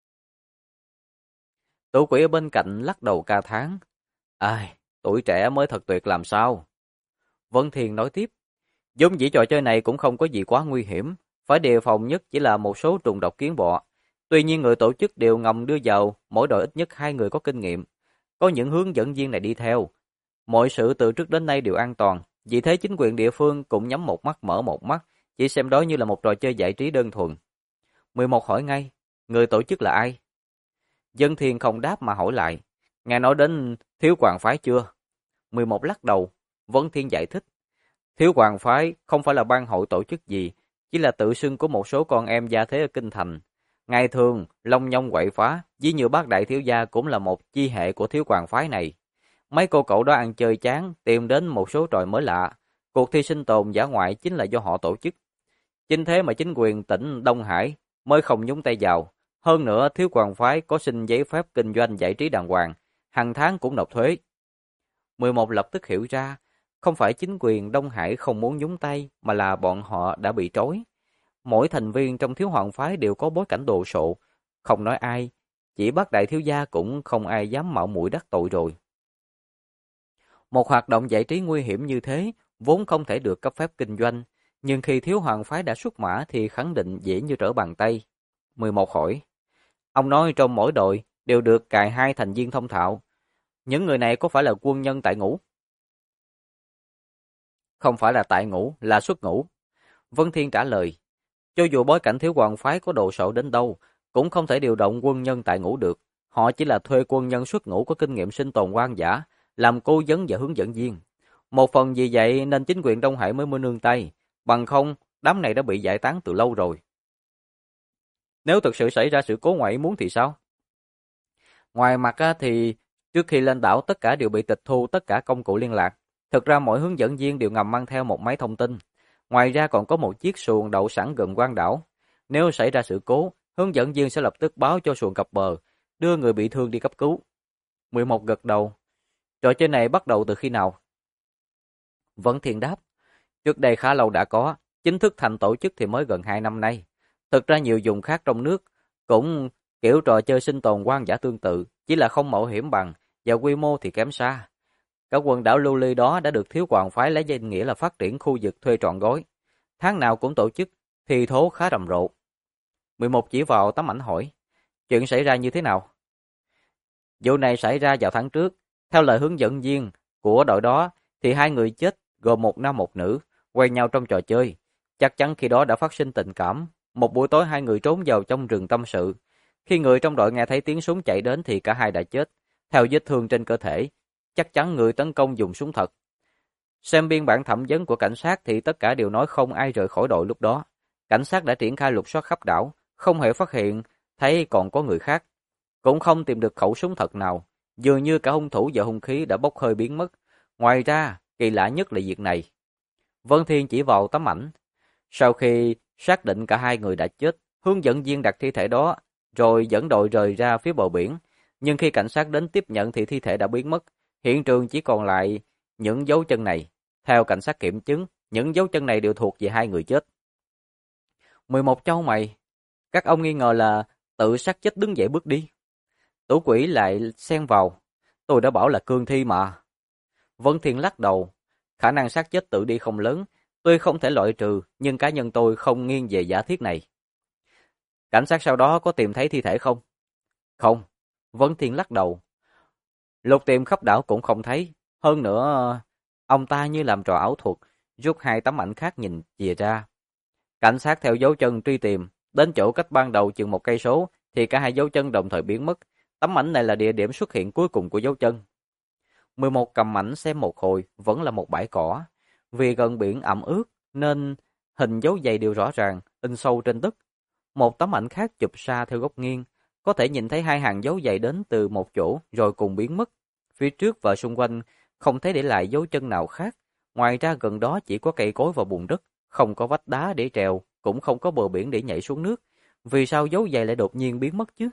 Tử Quỷ ở bên cạnh lắc đầu ca thán. Ai, tuổi trẻ mới thật tuyệt làm sao? Vân Thiền nói tiếp. Vốn dĩ trò chơi này cũng không có gì quá nguy hiểm, phải đề phòng nhất chỉ là một số trùng độc kiến bọ. Tuy nhiên người tổ chức đều ngầm đưa vào mỗi đội ít nhất 2 người có kinh nghiệm, có những hướng dẫn viên này đi theo. Mọi sự từ trước đến nay đều an toàn, vì thế chính quyền địa phương cũng nhắm một mắt mở một mắt, chỉ xem đó như là một trò chơi giải trí đơn thuần. 11 hỏi ngay, người tổ chức là ai? Dân Thiền không đáp mà hỏi lại, nghe nói đến Thiếu Hoàng Phái chưa? 11 lắc đầu, Vân Thiên giải thích. Thiếu Hoàng Phái không phải là ban hội tổ chức gì, chỉ là tự xưng của một số con em gia thế ở Kinh Thành. Ngày thường, Long Nhông quậy phá, với nhiều bác đại thiếu gia cũng là một chi hệ của Thiếu Hoàng Phái này. Mấy cô cậu đó ăn chơi chán, tìm đến một số trò mới lạ. Cuộc thi sinh tồn dã ngoại chính là do họ tổ chức. Chính thế mà chính quyền tỉnh Đông Hải mới không nhúng tay vào. Hơn nữa, thiếu hoàng phái có xin giấy phép kinh doanh giải trí đàng hoàng, hàng tháng cũng nộp thuế. 11 lập tức hiểu ra, không phải chính quyền Đông Hải không muốn nhúng tay, mà là bọn họ đã bị trói. Mỗi thành viên trong thiếu hoàng phái đều có bối cảnh đồ sộ, không nói ai, chỉ bắt đại thiếu gia cũng không ai dám mạo muội đắc tội rồi. Một hoạt động giải trí nguy hiểm như thế, vốn không thể được cấp phép kinh doanh, nhưng khi thiếu hoàng phái đã xuất mã thì khẳng định dễ như trở bàn tay. 11 hỏi, ông nói trong mỗi đội đều được cài 2 thành viên thông thạo, những người này có phải là quân nhân tại ngũ? Không phải là tại ngũ, là xuất ngũ. Vân Thiên trả lời, cho dù bối cảnh thiếu hoàng phái có đồ sộ đến đâu, cũng không thể điều động quân nhân tại ngũ được. Họ chỉ là thuê quân nhân xuất ngũ có kinh nghiệm sinh tồn hoang dã, làm cố vấn và hướng dẫn viên. Một phần vì vậy nên chính quyền Đông Hải mới nương tay, bằng không đám này đã bị giải tán từ lâu rồi. Nếu thực sự xảy ra sự cố ngoại ý muốn thì sao? Ngoài mặt thì trước khi lên đảo tất cả đều bị tịch thu tất cả công cụ liên lạc. Thực ra mỗi hướng dẫn viên đều ngầm mang theo một máy thông tin. Ngoài ra còn có một chiếc xuồng đậu sẵn gần quan đảo. Nếu xảy ra sự cố, hướng dẫn viên sẽ lập tức báo cho xuồng cập bờ, đưa người bị thương đi cấp cứu. 11 gật đầu. Trò chơi này bắt đầu từ khi nào? Vẫn Thiên đáp. Trước đây khá lâu đã có, chính thức thành tổ chức thì mới gần 2 năm nay. Thực ra nhiều vùng khác trong nước cũng kiểu trò chơi sinh tồn hoang dã tương tự, chỉ là không mạo hiểm bằng và quy mô thì kém xa. Cả quần đảo lưu ly đó đã được thiếu hoàng phái lấy danh nghĩa là phát triển khu vực thuê trọn gói. Tháng nào cũng tổ chức, thì thố khá rầm rộ. 11 chỉ vào tấm ảnh hỏi, chuyện xảy ra như thế nào? Vụ này xảy ra vào tháng trước, theo lời hướng dẫn viên của đội đó thì 2 người chết gồm một nam một nữ, quen nhau trong trò chơi. Chắc chắn khi đó đã phát sinh tình cảm. Một buổi tối 2 người trốn vào trong rừng tâm sự. Khi người trong đội nghe thấy tiếng súng chạy đến thì cả hai đã chết. Theo vết thương trên cơ thể, chắc chắn người tấn công dùng súng thật. Xem biên bản thẩm vấn của cảnh sát thì tất cả đều nói không ai rời khỏi đội lúc đó. Cảnh sát đã triển khai lục soát khắp đảo, không hề phát hiện thấy còn có người khác. Cũng không tìm được khẩu súng thật nào, dường như cả hung thủ và hung khí đã bốc hơi biến mất. Ngoài ra, kỳ lạ nhất là việc này. Vân Thiên chỉ vào tấm ảnh. Sau khi xác định cả 2 người đã chết, hướng dẫn viên đặt thi thể đó, rồi dẫn đội rời ra phía bờ biển. Nhưng khi cảnh sát đến tiếp nhận thì thi thể đã biến mất. Hiện trường chỉ còn lại những dấu chân này. Theo cảnh sát kiểm chứng, những dấu chân này đều thuộc về 2 người chết. 11 châu mày, các ông nghi ngờ là tự sát chết đứng dậy bước đi. Tủ quỷ lại xen vào, tôi đã bảo là cương thi mà. Vân Thiên lắc đầu, khả năng sát chết tự đi không lớn, tuy không thể loại trừ, nhưng cá nhân tôi không nghiêng về giả thiết này. Cảnh sát sau đó có tìm thấy thi thể không? Không, Vân Thiên lắc đầu. Lục tìm khắp đảo cũng không thấy, hơn nữa ông ta như làm trò ảo thuật, rút 2 tấm ảnh khác nhìn chìa ra. Cảnh sát theo dấu chân truy tìm, đến chỗ cách ban đầu chừng 1 cây số thì cả 2 dấu chân đồng thời biến mất. Tấm ảnh này là địa điểm xuất hiện cuối cùng của dấu chân. 11 cầm ảnh xem một hồi, vẫn là một bãi cỏ. Vì gần biển ẩm ướt nên hình dấu giày đều rõ ràng, in sâu trên đất. Một tấm ảnh khác chụp xa theo góc nghiêng, có thể nhìn thấy 2 hàng dấu giày đến từ một chỗ rồi cùng biến mất. Phía trước và xung quanh không thấy để lại dấu chân nào khác. Ngoài ra gần đó chỉ có cây cối và bùn đất, không có vách đá để trèo, cũng không có bờ biển để nhảy xuống nước. Vì sao dấu giày lại đột nhiên biến mất chứ?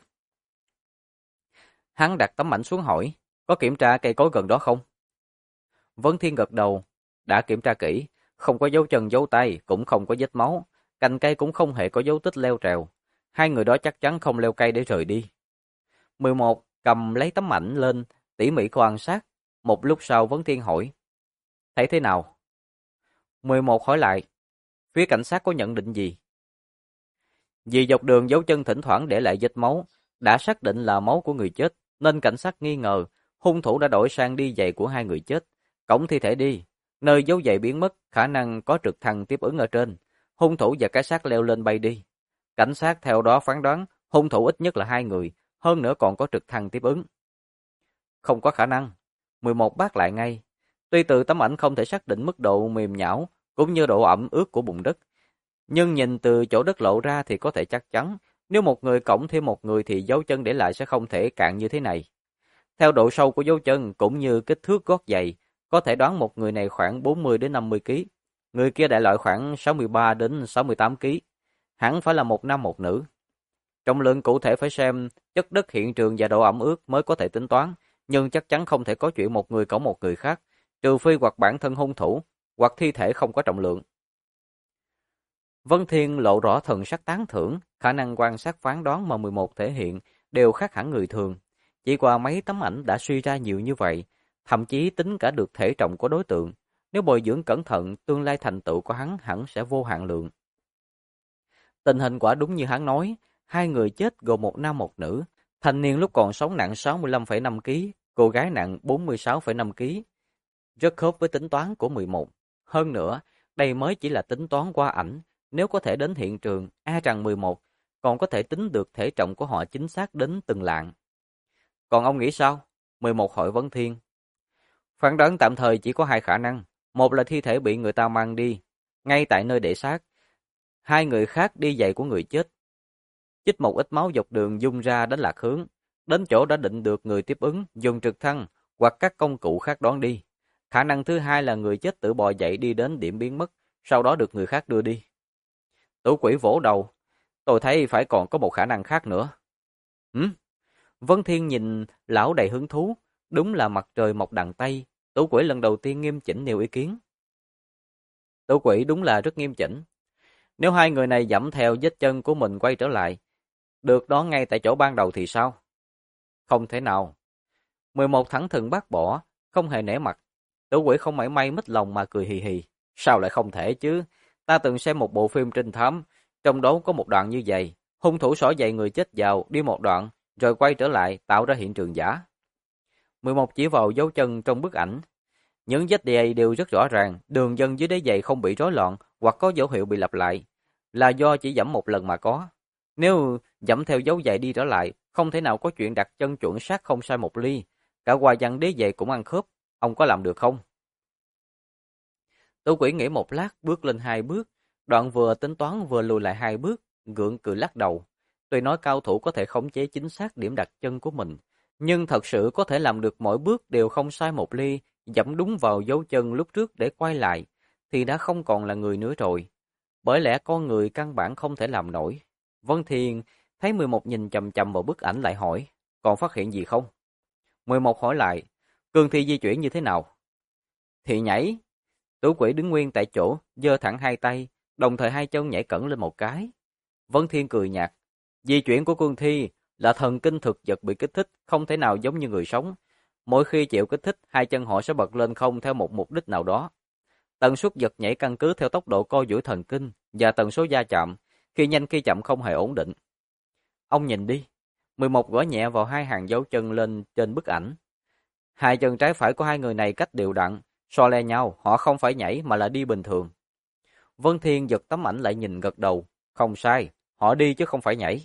Hắn đặt tấm ảnh xuống hỏi, có kiểm tra cây cối gần đó không? Vân Thiên gật đầu, đã kiểm tra kỹ, không có dấu chân dấu tay, cũng không có vết máu, cành cây cũng không hề có dấu tích leo trèo. 2 người đó chắc chắn không leo cây để rời đi. 11 cầm lấy tấm ảnh lên, tỉ mỉ quan sát. Một lúc sau Vân Thiên hỏi, thấy thế nào? 11 hỏi lại, phía cảnh sát có nhận định gì? Vì dọc đường dấu chân thỉnh thoảng để lại vết máu, đã xác định là máu của người chết, nên cảnh sát nghi ngờ hung thủ đã đổi sang đi giày của 2 người chết, cõng thi thể đi, nơi dấu giày biến mất, khả năng có trực thăng tiếp ứng ở trên, hung thủ và cái xác leo lên bay đi. Cảnh sát theo đó phán đoán hung thủ ít nhất là 2 người, hơn nữa còn có trực thăng tiếp ứng. Không có khả năng. 11 bác lại ngay. Tuy từ tấm ảnh không thể xác định mức độ mềm nhão cũng như độ ẩm ướt của bùn đất, nhưng nhìn từ chỗ đất lộ ra thì có thể chắc chắn, nếu một người cộng thêm một người thì dấu chân để lại sẽ không thể cạn như thế này. Theo độ sâu của dấu chân cũng như kích thước gót giày, có thể đoán một người này khoảng 40 đến 50 kg, người kia đại loại khoảng 63 đến 68 kg, hẳn phải là một nam một nữ. Trọng lượng cụ thể phải xem chất đất hiện trường và độ ẩm ướt mới có thể tính toán, nhưng chắc chắn không thể có chuyện một người cõng một người khác, trừ phi hoặc bản thân hung thủ, hoặc thi thể không có trọng lượng. Vân Thiên lộ rõ thần sắc tán thưởng, khả năng quan sát phán đoán mà 11 thể hiện đều khác hẳn người thường. Chỉ qua mấy tấm ảnh đã suy ra nhiều như vậy, thậm chí tính cả được thể trọng của đối tượng. Nếu bồi dưỡng cẩn thận, tương lai thành tựu của hắn hẳn sẽ vô hạn lượng. Tình hình quả đúng như hắn nói, hai người chết gồm một nam một nữ. Thanh niên lúc còn sống nặng 65,5 kg, cô gái nặng 46,5 kg. Rất khớp với tính toán của 11. Hơn nữa, đây mới chỉ là tính toán qua ảnh. Nếu có thể đến hiện trường, rằng 11 còn có thể tính được thể trọng của họ chính xác đến từng lạng. Còn ông nghĩ sao? 11 hỏi Vân Thiên. Phán đoán tạm thời chỉ có hai khả năng. Một là thi thể bị người ta mang đi, ngay tại nơi để xác. Hai người khác đi giày của người chết. Chích một ít máu dọc đường dung ra đến lạc hướng. Đến chỗ đã định được người tiếp ứng, dùng trực thăng hoặc các công cụ khác đón đi. Khả năng thứ hai là người chết tự bò dậy đi đến điểm biến mất, sau đó được người khác đưa đi. Tử Quỷ vỗ đầu. Tôi thấy phải còn có một khả năng khác nữa. Vân Thiên nhìn lão đầy hứng thú. Đúng là mặt trời mọc đằng Tây. Tử Quỷ lần đầu tiên nghiêm chỉnh nêu ý kiến. Tử Quỷ đúng là rất nghiêm chỉnh. Nếu hai người này dẫm theo vết chân của mình quay trở lại, được đón ngay tại chỗ ban đầu thì sao? Không thể nào. 11 thẳng thừng bác bỏ, không hề nể mặt. Tử Quỷ không mảy may mít lòng mà cười hì hì. Sao lại không thể chứ? Ta từng xem một bộ phim trinh thám, trong đó có một đoạn như vậy. Hung thủ xỏ giày người chết vào, đi một đoạn, rồi quay trở lại, tạo ra hiện trường giả. 11 chỉ vào dấu chân trong bức ảnh. Những vết giày đều rất rõ ràng, đường vân dưới đế giày không bị rối loạn hoặc có dấu hiệu bị lặp lại. Là do chỉ dẫm một lần mà có. Nếu dẫm theo dấu giày đi trở lại, không thể nào có chuyện đặt chân chuẩn xác không sai một ly. Cả hoa văn đế giày cũng ăn khớp. Ông có làm được không? Tử Quỷ nghĩ một lát, bước lên hai bước. Đoạn vừa tính toán vừa lùi lại hai bước, gượng cười lắc đầu. Tuy nói cao thủ có thể khống chế chính xác điểm đặt chân của mình, nhưng thật sự có thể làm được mỗi bước đều không sai một ly, dẫm đúng vào dấu chân lúc trước để quay lại, thì đã không còn là người nữa rồi. Bởi lẽ con người căn bản không thể làm nổi. Vân Thiên thấy 11 nhìn chằm chằm vào bức ảnh lại hỏi, còn phát hiện gì không? 11 hỏi lại, cương thi di chuyển như thế nào? Thì nhảy. Tử Quỷ đứng nguyên tại chỗ, giơ thẳng hai tay, đồng thời hai chân nhảy cẩn lên một cái. Vân Thiên cười nhạt, di chuyển của cương thi là thần kinh thực vật bị kích thích, không thể nào giống như người sống. Mỗi khi chịu kích thích, hai chân họ sẽ bật lên không theo một mục đích nào đó. Tần suất giật nhảy căn cứ theo tốc độ co duỗi thần kinh và tần số va chạm, khi nhanh khi chậm không hề ổn định. Ông nhìn đi. 11 gõ nhẹ vào hai hàng dấu chân lên trên bức ảnh. Hai chân trái phải của hai người này cách đều đặn, so le nhau, họ không phải nhảy mà là đi bình thường. Vân Thiên giật tấm ảnh lại nhìn gật đầu, không sai, họ đi chứ không phải nhảy.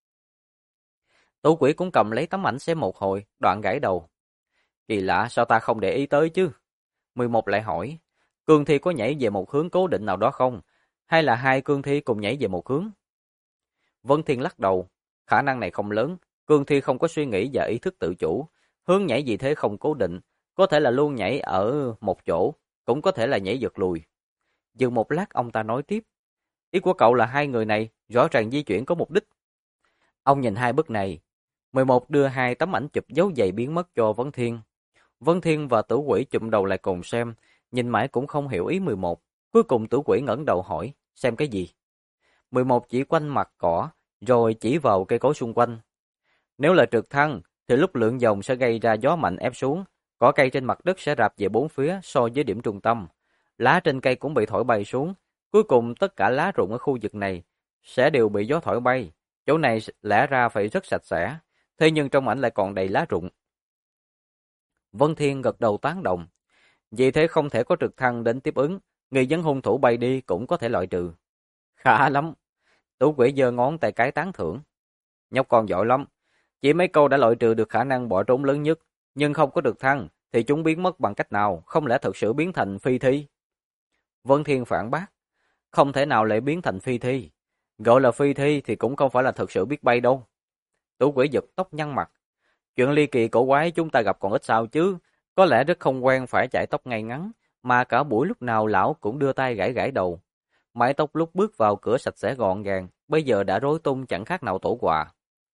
Tử Quỷ cũng cầm lấy tấm ảnh xem một hồi, đoạn gãi đầu. Kỳ lạ, sao ta không để ý tới chứ? 11 lại hỏi, cương thi có nhảy về một hướng cố định nào đó không? Hay là hai cương thi cùng nhảy về một hướng? Vân Thiên lắc đầu, khả năng này không lớn, cương thi không có suy nghĩ và ý thức tự chủ, hướng nhảy vì thế không cố định, có thể là luôn nhảy ở một chỗ, cũng có thể là nhảy giật lùi. Dừng một lát ông ta nói tiếp, ý của cậu là hai người này rõ ràng di chuyển có mục đích. Ông nhìn hai bức này, 11 đưa hai tấm ảnh chụp dấu giày biến mất cho Vân Thiên. Vân Thiên và Tử Quỷ chụm đầu lại cùng xem, nhìn mãi cũng không hiểu ý 11. Cuối cùng Tử Quỷ ngẩng đầu hỏi, xem cái gì? 11 chỉ quanh mặt cỏ, rồi chỉ vào cây cối xung quanh. Nếu là trực thăng, thì lúc lượng dòng sẽ gây ra gió mạnh ép xuống, cỏ cây trên mặt đất sẽ rạp về bốn phía so với điểm trung tâm. Lá trên cây cũng bị thổi bay xuống, cuối cùng tất cả lá rụng ở khu vực này sẽ đều bị gió thổi bay. Chỗ này lẽ ra phải rất sạch sẽ, thế nhưng trong ảnh lại còn đầy lá rụng. Vân Thiên gật đầu tán đồng. Vì thế không thể có trực thăng đến tiếp ứng, nghi vấn hung thủ bay đi cũng có thể loại trừ. Khá lắm. Tử Quỷ giơ ngón tay cái tán thưởng. Nhóc con giỏi lắm. Chỉ mấy câu đã loại trừ được khả năng bỏ trốn lớn nhất, nhưng không có trực thăng thì chúng biến mất bằng cách nào, không lẽ thực sự biến thành phi thi? Vân Thiên phản bác. Không thể nào lại biến thành phi thi. Gọi là phi thi thì cũng không phải là thực sự biết bay đâu. Tử Quỷ giật tóc nhăn mặt. Chuyện ly kỳ cổ quái chúng ta gặp còn ít sao chứ, có lẽ rất không quen phải chải tóc ngay ngắn, mà cả buổi lúc nào lão cũng đưa tay gãi gãi đầu. Mái tóc lúc bước vào cửa sạch sẽ gọn gàng, bây giờ đã rối tung chẳng khác nào tổ quà.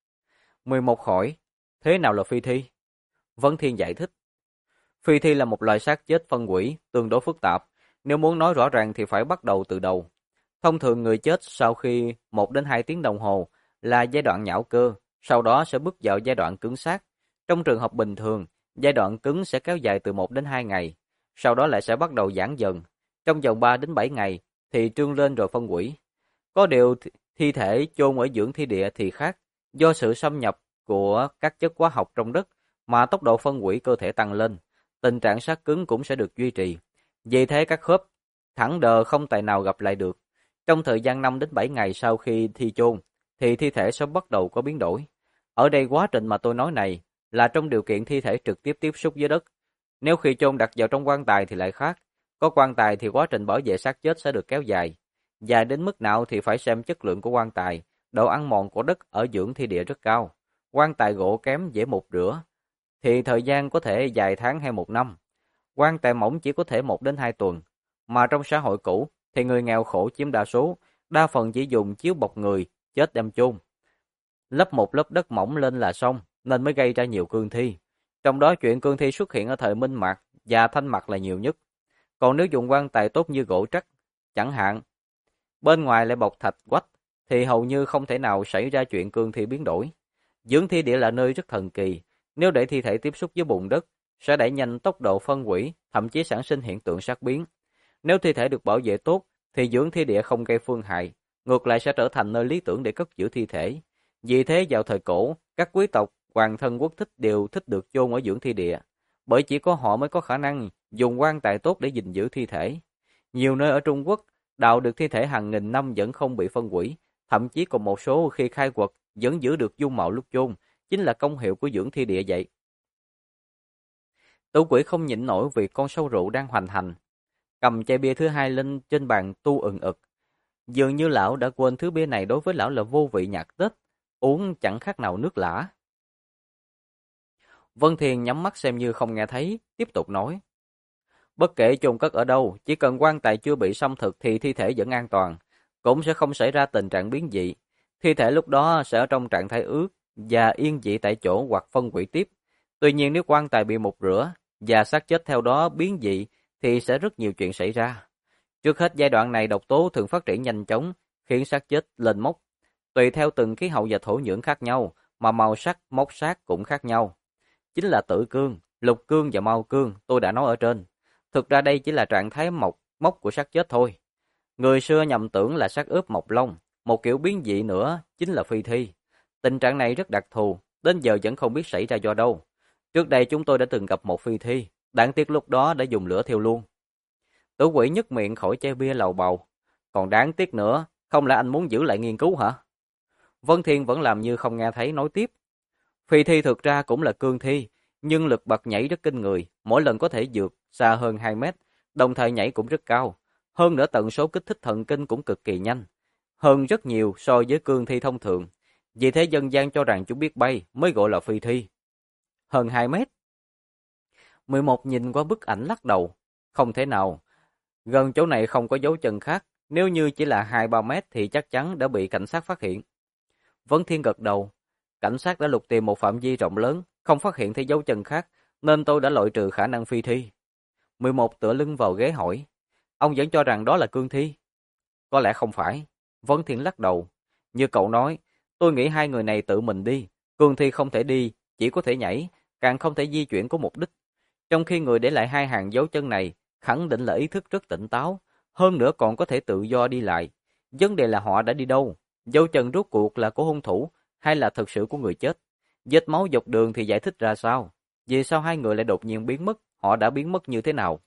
11 hỏi, thế nào là phi thi? Vân Thiên giải thích. Phi thi là một loài xác chết phân hủy tương đối phức tạp, nếu muốn nói rõ ràng thì phải bắt đầu từ đầu. Thông thường người chết sau khi 1 đến 2 tiếng đồng hồ là giai đoạn nhão cơ, sau đó sẽ bước vào giai đoạn cứng xác. Trong trường hợp bình thường, giai đoạn cứng sẽ kéo dài từ 1 đến 2 ngày, sau đó lại sẽ bắt đầu giãn dần. Trong vòng 3 đến 7 ngày thì trương lên rồi phân hủy. Có điều thi thể chôn ở dưỡng thi địa thì khác, do sự xâm nhập của các chất hóa học trong đất mà tốc độ phân hủy cơ thể tăng lên, tình trạng xác cứng cũng sẽ được duy trì. Vì thế các khớp thẳng đờ không tài nào gặp lại được. Trong thời gian 5 đến 7 ngày sau khi thi chôn thì thi thể sẽ bắt đầu có biến đổi. Ở đây quá trình mà tôi nói này là trong điều kiện thi thể trực tiếp tiếp xúc với đất. Nếu khi chôn đặt vào trong quan tài thì lại khác. Có quan tài thì quá trình bảo vệ xác chết sẽ được kéo dài. Dài đến mức nào thì phải xem chất lượng của quan tài, độ ăn mòn của đất ở dưỡng thi địa rất cao. Quan tài gỗ kém dễ mục rửa thì thời gian có thể vài tháng hay 1 năm. Quan tài mỏng chỉ có thể 1 đến 2 tuần. Mà trong xã hội cũ thì người nghèo khổ chiếm đa số, đa phần chỉ dùng chiếu bọc người, chết đem chôn. Lấp một lớp đất mỏng lên là xong, nên mới gây ra nhiều cương thi. Trong đó chuyện cương thi xuất hiện ở thời Minh Mạc và Thanh Mạc là nhiều nhất. Còn nếu dùng quan tài tốt như gỗ trắc, chẳng hạn, bên ngoài lại bọc thạch quách, thì hầu như không thể nào xảy ra chuyện cương thi biến đổi. Dưỡng thi địa là nơi rất thần kỳ, nếu để thi thể tiếp xúc với bùn đất, sẽ đẩy nhanh tốc độ phân hủy, thậm chí sản sinh hiện tượng sát biến. Nếu thi thể được bảo vệ tốt, thì dưỡng thi địa không gây phương hại, ngược lại sẽ trở thành nơi lý tưởng để cất giữ thi thể. Vì thế vào thời cổ, các quý tộc, hoàng thân quốc thích đều thích được chôn ở dưỡng thi địa, bởi chỉ có họ mới có khả năng dùng quan tài tốt để gìn giữ thi thể. Nhiều nơi ở Trung Quốc, đào được thi thể hàng nghìn năm vẫn không bị phân hủy, thậm chí còn một số khi khai quật vẫn giữ được dung mạo lúc chôn, chính là công hiệu của dưỡng thi địa vậy. Tử Quỷ không nhịn nổi vì con sâu rượu đang hoành hành, cầm chai bia thứ hai lên trên bàn tu ừng ực. Dường như lão đã quên thứ bia này đối với lão là vô vị nhạt tết, uống chẳng khác nào nước lã. Vân Thiền nhắm mắt xem như không nghe thấy, tiếp tục nói. Bất kể chôn cất ở đâu, chỉ cần quan tài chưa bị xâm thực thì thi thể vẫn an toàn, cũng sẽ không xảy ra tình trạng biến dị. Thi thể lúc đó sẽ ở trong trạng thái ướt và yên dị tại chỗ hoặc phân hủy tiếp. Tuy nhiên nếu quan tài bị mục rửa và xác chết theo đó biến dị thì sẽ rất nhiều chuyện xảy ra. Trước hết giai đoạn này độc tố thường phát triển nhanh chóng, khiến xác chết lên mốc. Tùy theo từng khí hậu và thổ nhưỡng khác nhau mà màu sắc mốc xác cũng khác nhau. Chính là tử cương, lục cương và mao cương tôi đã nói ở trên. Thực ra đây chỉ là trạng thái mốc của xác chết thôi. Người xưa nhầm tưởng là xác ướp mọc lông, một kiểu biến dị nữa chính là phi thi. Tình trạng này rất đặc thù, đến giờ vẫn không biết xảy ra do đâu. Trước đây chúng tôi đã từng gặp một phi thi, đáng tiếc lúc đó đã dùng lửa thiêu luôn. Tử Quỷ nhếch miệng khỏi chai bia lầu bầu. Còn đáng tiếc nữa, không lẽ anh muốn giữ lại nghiên cứu hả? Vân Thiên vẫn làm như không nghe thấy nói tiếp. Phi thi thực ra cũng là cương thi, nhưng lực bật nhảy rất kinh người, mỗi lần có thể vượt xa hơn 2 mét, đồng thời nhảy cũng rất cao. Hơn nữa tần số kích thích thần kinh cũng cực kỳ nhanh, hơn rất nhiều so với cương thi thông thường. Vì thế dân gian cho rằng chúng biết bay mới gọi là phi thi. Hơn 2 mét. 11 nhìn qua bức ảnh lắc đầu. Không thể nào. Gần chỗ này không có dấu chân khác. Nếu như chỉ là 2-3 mét thì chắc chắn đã bị cảnh sát phát hiện. Vấn Thiên gật đầu. Cảnh sát đã lục tìm một phạm vi rộng lớn, không phát hiện thấy dấu chân khác, nên tôi đã loại trừ khả năng phi thi. 11 tựa lưng vào ghế hỏi. Ông vẫn cho rằng đó là cương thi? Có lẽ không phải. Vấn Thiên lắc đầu. Như cậu nói, tôi nghĩ hai người này tự mình đi. Cương thi không thể đi, chỉ có thể nhảy, càng không thể di chuyển có mục đích. Trong khi người để lại hai hàng dấu chân này, khẳng định là ý thức rất tỉnh táo, hơn nữa còn có thể tự do đi lại. Vấn đề là họ đã đi đâu? Dấu chân rốt cuộc là của hung thủ hay là thực sự của người chết? Vết máu dọc đường thì giải thích ra sao? Vì sao hai người lại đột nhiên biến mất? Họ đã biến mất như thế nào?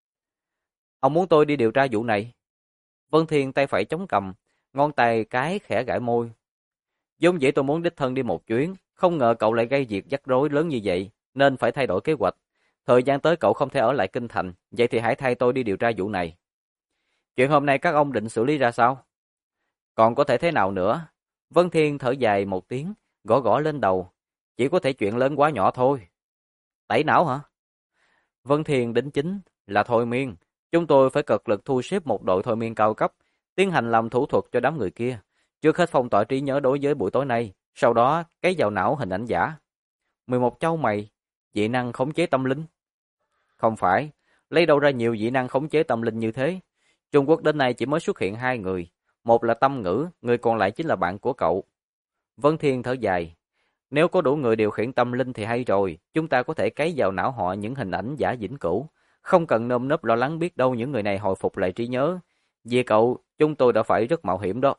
Ông muốn tôi đi điều tra vụ này? Vân Thiên tay phải chống cằm, ngón tay cái khẽ gãi môi. Vốn dĩ tôi muốn đích thân đi một chuyến, không ngờ cậu lại gây việc rắc rối lớn như vậy, nên phải thay đổi kế hoạch. Thời gian tới cậu không thể ở lại kinh thành, vậy thì hãy thay tôi đi điều tra vụ này. Chuyện hôm nay các ông định xử lý ra sao? Còn có thể thế nào nữa? Vân Thiên thở dài một tiếng, gõ gõ lên đầu. Chỉ có thể chuyện lớn quá nhỏ thôi. Tẩy não hả? Vân Thiên đính chính là thôi miên. Chúng tôi phải cật lực thu xếp một đội thôi miên cao cấp, tiến hành làm thủ thuật cho đám người kia. Trước hết phong tỏa trí nhớ đối với buổi tối nay, sau đó cấy vào não hình ảnh giả. 11 chau mày, dị năng khống chế tâm linh. Không phải, lấy đâu ra nhiều dị năng khống chế tâm linh như thế? Trung Quốc đến nay chỉ mới xuất hiện 2 người, một là Tâm Ngữ, người còn lại chính là bạn của cậu. Vân Thiên thở dài, nếu có đủ người điều khiển tâm linh thì hay rồi, chúng ta có thể cấy vào não họ những hình ảnh giả vĩnh cửu, không cần nơm nớp lo lắng biết đâu những người này hồi phục lại trí nhớ. Vì cậu, chúng tôi đã phải rất mạo hiểm đó.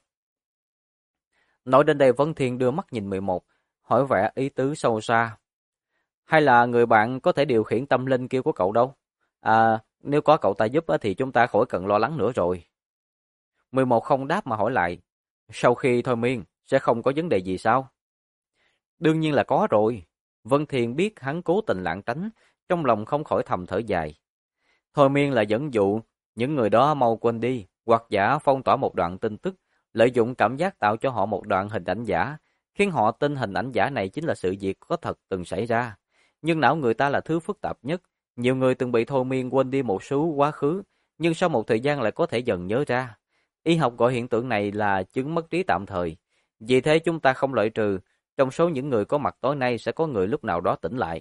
Nói đến đây Vân Thiên đưa mắt nhìn 11, hỏi vẻ ý tứ sâu xa. Hay là người bạn có thể điều khiển tâm linh kia của cậu đâu? À, nếu có cậu ta giúp thì chúng ta khỏi cần lo lắng nữa rồi. 11 không đáp mà hỏi lại, sau khi thôi miên, sẽ không có vấn đề gì sao? Đương nhiên là có rồi. Vân Thiên biết hắn cố tình lảng tránh, trong lòng không khỏi thầm thở dài. Thôi miên là dẫn dụ những người đó mau quên đi, hoặc giả phong tỏa một đoạn tin tức, lợi dụng cảm giác tạo cho họ một đoạn hình ảnh giả, khiến họ tin hình ảnh giả này chính là sự việc có thật từng xảy ra. Nhưng não người ta là thứ phức tạp nhất, nhiều người từng bị thôi miên quên đi một số quá khứ, nhưng sau một thời gian lại có thể dần nhớ ra. Y học gọi hiện tượng này là chứng mất trí tạm thời. Vì thế chúng ta không loại trừ, trong số những người có mặt tối nay sẽ có người lúc nào đó tỉnh lại.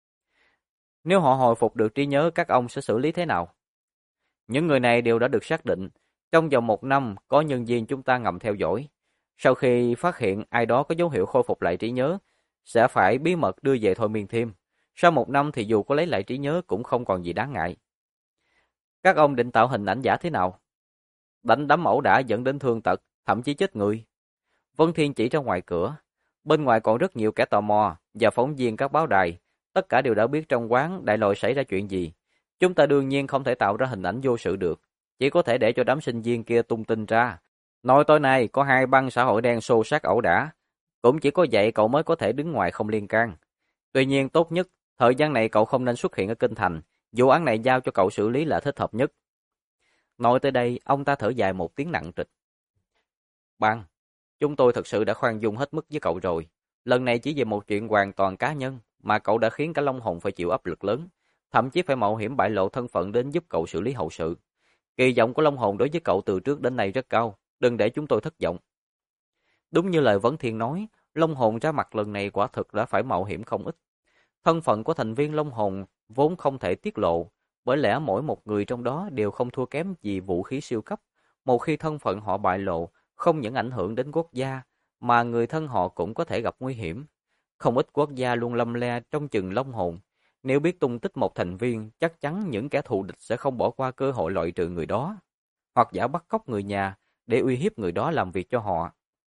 Nếu họ hồi phục được trí nhớ, các ông sẽ xử lý thế nào? Những người này đều đã được xác định. Trong vòng 1 năm, có nhân viên chúng ta ngầm theo dõi. Sau khi phát hiện ai đó có dấu hiệu khôi phục lại trí nhớ, sẽ phải bí mật đưa về thôi miên thêm. Sau 1 năm thì dù có lấy lại trí nhớ cũng không còn gì đáng ngại. Các ông định tạo hình ảnh giả thế nào? Đánh đấm ẩu đả dẫn đến thương tật, thậm chí chết người. Vân Thiên chỉ ra ngoài cửa. Bên ngoài còn rất nhiều kẻ tò mò và phóng viên các báo đài. Tất cả đều đã biết trong quán đại loại xảy ra chuyện gì. Chúng ta đương nhiên không thể tạo ra hình ảnh vô sự được. Chỉ có thể để cho đám sinh viên kia tung tin ra. Nói tối nay có 2 băng xã hội đen xô xát ẩu đả. Cũng chỉ có vậy cậu mới có thể đứng ngoài không liên can. Tuy nhiên tốt nhất, thời gian này cậu không nên xuất hiện ở kinh thành. Vụ án này giao cho cậu xử lý là thích hợp nhất. Nói tới đây, ông ta thở dài một tiếng nặng trịch. Băng, chúng tôi thật sự đã khoan dung hết mức với cậu rồi. Lần này chỉ về một chuyện hoàn toàn cá nhân, mà cậu đã khiến cả Long Hồn phải chịu áp lực lớn, thậm chí phải mạo hiểm bại lộ thân phận đến giúp cậu xử lý hậu sự. Kỳ vọng của Long Hồn đối với cậu từ trước đến nay rất cao, đừng để chúng tôi thất vọng. Đúng như lời Vấn Thiên nói, Long Hồn ra mặt lần này quả thực đã phải mạo hiểm không ít. Thân phận của thành viên Long Hồn vốn không thể tiết lộ, bởi lẽ mỗi một người trong đó đều không thua kém gì vũ khí siêu cấp. Một khi thân phận họ bại lộ, không những ảnh hưởng đến quốc gia, mà người thân họ cũng có thể gặp nguy hiểm. Không ít quốc gia luôn lăm le trong chừng Long Hồn. Nếu biết tung tích một thành viên, chắc chắn những kẻ thù địch sẽ không bỏ qua cơ hội loại trừ người đó, hoặc giả bắt cóc người nhà để uy hiếp người đó làm việc cho họ.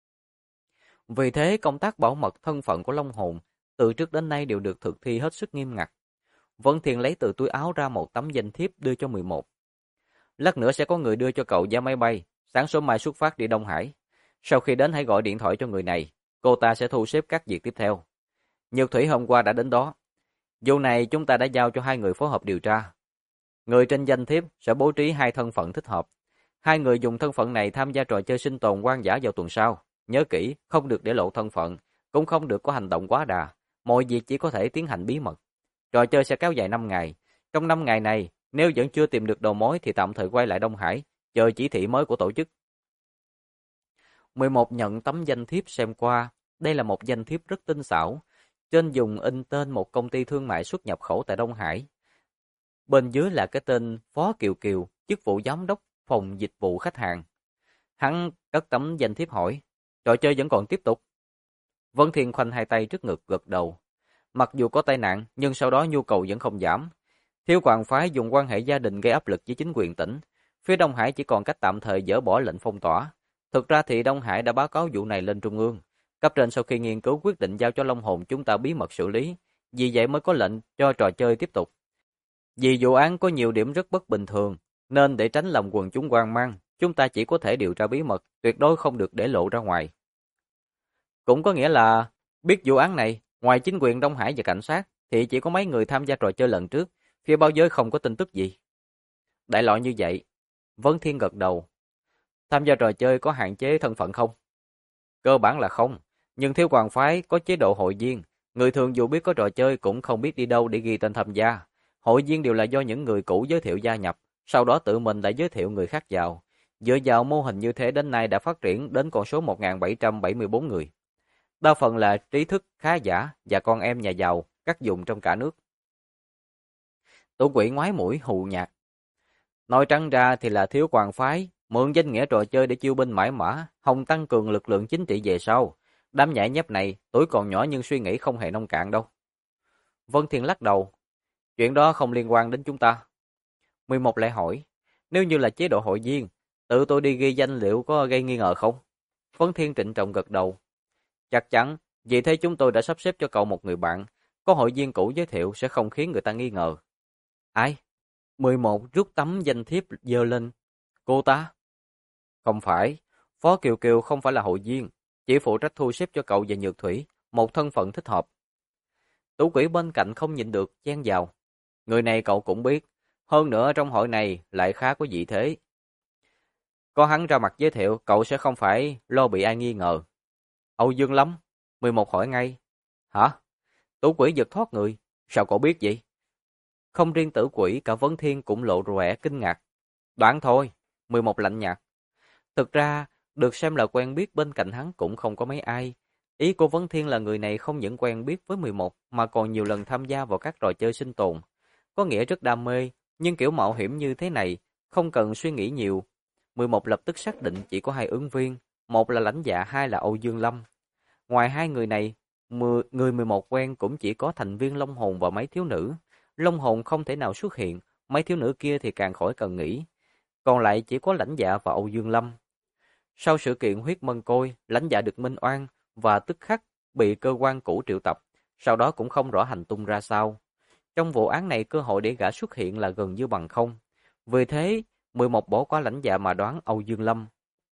Vì thế, công tác bảo mật thân phận của Long Hồn từ trước đến nay đều được thực thi hết sức nghiêm ngặt. Vân Thiền lấy từ túi áo ra một tấm danh thiếp đưa cho 11. Lát nữa sẽ có người đưa cho cậu vé máy bay, sáng sớm mai xuất phát đi Đông Hải. Sau khi đến hãy gọi điện thoại cho người này, cô ta sẽ thu xếp các việc tiếp theo. Nhược Thủy hôm qua đã đến đó. Vụ này chúng ta đã giao cho 2 người phối hợp điều tra. Người trên danh thiếp sẽ bố trí 2 thân phận thích hợp. 2 người dùng thân phận này tham gia trò chơi sinh tồn hoang dã vào tuần sau. Nhớ kỹ, không được để lộ thân phận, cũng không được có hành động quá đà. Mọi việc chỉ có thể tiến hành bí mật. Trò chơi sẽ kéo dài 5 ngày. Trong 5 ngày này, nếu vẫn chưa tìm được đầu mối thì tạm thời quay lại Đông Hải, chờ chỉ thị mới của tổ chức. 11 nhận tấm danh thiếp xem qua. Đây là một danh thiếp rất tinh xảo. Trên dùng in tên một công ty thương mại xuất nhập khẩu tại Đông Hải. Bên dưới là cái tên Phó Kiều Kiều, chức vụ giám đốc phòng dịch vụ khách hàng. Hắn cất tấm danh thiếp hỏi, trò chơi vẫn còn tiếp tục. Vân Thiên khoanh 2 tay trước ngực gật đầu. Mặc dù có tai nạn, nhưng sau đó nhu cầu vẫn không giảm. Thiếu Hoàng phái dùng quan hệ gia đình gây áp lực với chính quyền tỉnh. Phía Đông Hải chỉ còn cách tạm thời dỡ bỏ lệnh phong tỏa. Thực ra thì Đông Hải đã báo cáo vụ này lên Trung ương. Cấp trên sau khi nghiên cứu quyết định giao cho Long Hồn chúng ta bí mật xử lý. Vì vậy mới có lệnh cho trò chơi tiếp tục. Vì vụ án có nhiều điểm rất bất bình thường, nên để tránh làm quần chúng hoang mang, chúng ta chỉ có thể điều tra bí mật, tuyệt đối không được để lộ ra ngoài. Cũng có nghĩa là, biết vụ án này, ngoài chính quyền Đông Hải và cảnh sát, thì chỉ có mấy người tham gia trò chơi lần trước, phía báo giới không có tin tức gì. Đại loại như vậy. Vân Thiên gật đầu. Tham gia trò chơi có hạn chế thân phận không? Cơ bản là không, nhưng Thiếu Hoàng phái có chế độ hội viên, người thường dù biết có trò chơi cũng không biết đi đâu để ghi tên tham gia. Hội viên đều là do những người cũ giới thiệu gia nhập, sau đó tự mình lại giới thiệu người khác vào. Dựa vào mô hình như thế đến nay đã phát triển đến con số 1.774 người. Đa phần là trí thức khá giả và con em nhà giàu các vùng trong cả nước. Tổ quỷ ngoái mũi hù nhạt. Nói trắng ra thì là thiếu hoàng phái, mượn danh nghĩa trò chơi để chiêu binh mãi mã, hòng tăng cường lực lượng chính trị về sau. Đám nhãi nhép này, tuổi còn nhỏ nhưng suy nghĩ không hề nông cạn đâu. Vân Thiên lắc đầu. Chuyện đó không liên quan đến chúng ta. 11 lại hỏi. Nếu như là chế độ hội viên, tự tôi đi ghi danh liệu có gây nghi ngờ không? Vân Thiên trịnh trọng gật đầu. Chắc chắn, vì thế chúng tôi đã sắp xếp cho cậu một người bạn. Có hội viên cũ giới thiệu sẽ không khiến người ta nghi ngờ. Ai? 11 rút tấm danh thiếp giơ lên. Cô ta? Không phải. Phó Kiều Kiều không phải là hội viên. Chỉ phụ trách thu xếp cho cậu và Nhược Thủy. Một thân phận thích hợp. Tú Quỷ bên cạnh không nhịn được chen vào. Người này cậu cũng biết. Hơn nữa trong hội này lại khá có vị thế. Có hắn ra mặt giới thiệu cậu sẽ không phải lo bị ai nghi ngờ. Âu Dương lắm. 11 hỏi ngay. Hả? Tú Quỷ giật thoát người. Sao cậu biết vậy? Không riêng Tử Quỷ, cả Vấn Thiên cũng lộ vẻ kinh ngạc. Đoán thôi. 11 lạnh nhạt. Thực ra, được xem là quen biết bên cạnh hắn cũng không có mấy ai. Ý của Vấn Thiên là người này không những quen biết với 11 mà còn nhiều lần tham gia vào các trò chơi sinh tồn. Có nghĩa rất đam mê, nhưng kiểu mạo hiểm như thế này, không cần suy nghĩ nhiều. 11 lập tức xác định chỉ có hai ứng viên, một là Lãnh Dạ, hai là Âu Dương Lâm. Ngoài hai người này, người 11 quen cũng chỉ có thành viên Long Hồn và mấy thiếu nữ. Long Hồn không thể nào xuất hiện, mấy thiếu nữ kia thì càng khỏi cần nghĩ. Còn lại chỉ có Lãnh Dạ và Âu Dương Lâm. Sau sự kiện huyết mân côi, Lãnh Dạ được minh oan và tức khắc bị cơ quan cũ triệu tập, sau đó cũng không rõ hành tung ra sao. Trong vụ án này cơ hội để gã xuất hiện là gần như bằng không. Vì thế, 11 bỏ qua Lãnh Dạ mà đoán Âu Dương Lâm.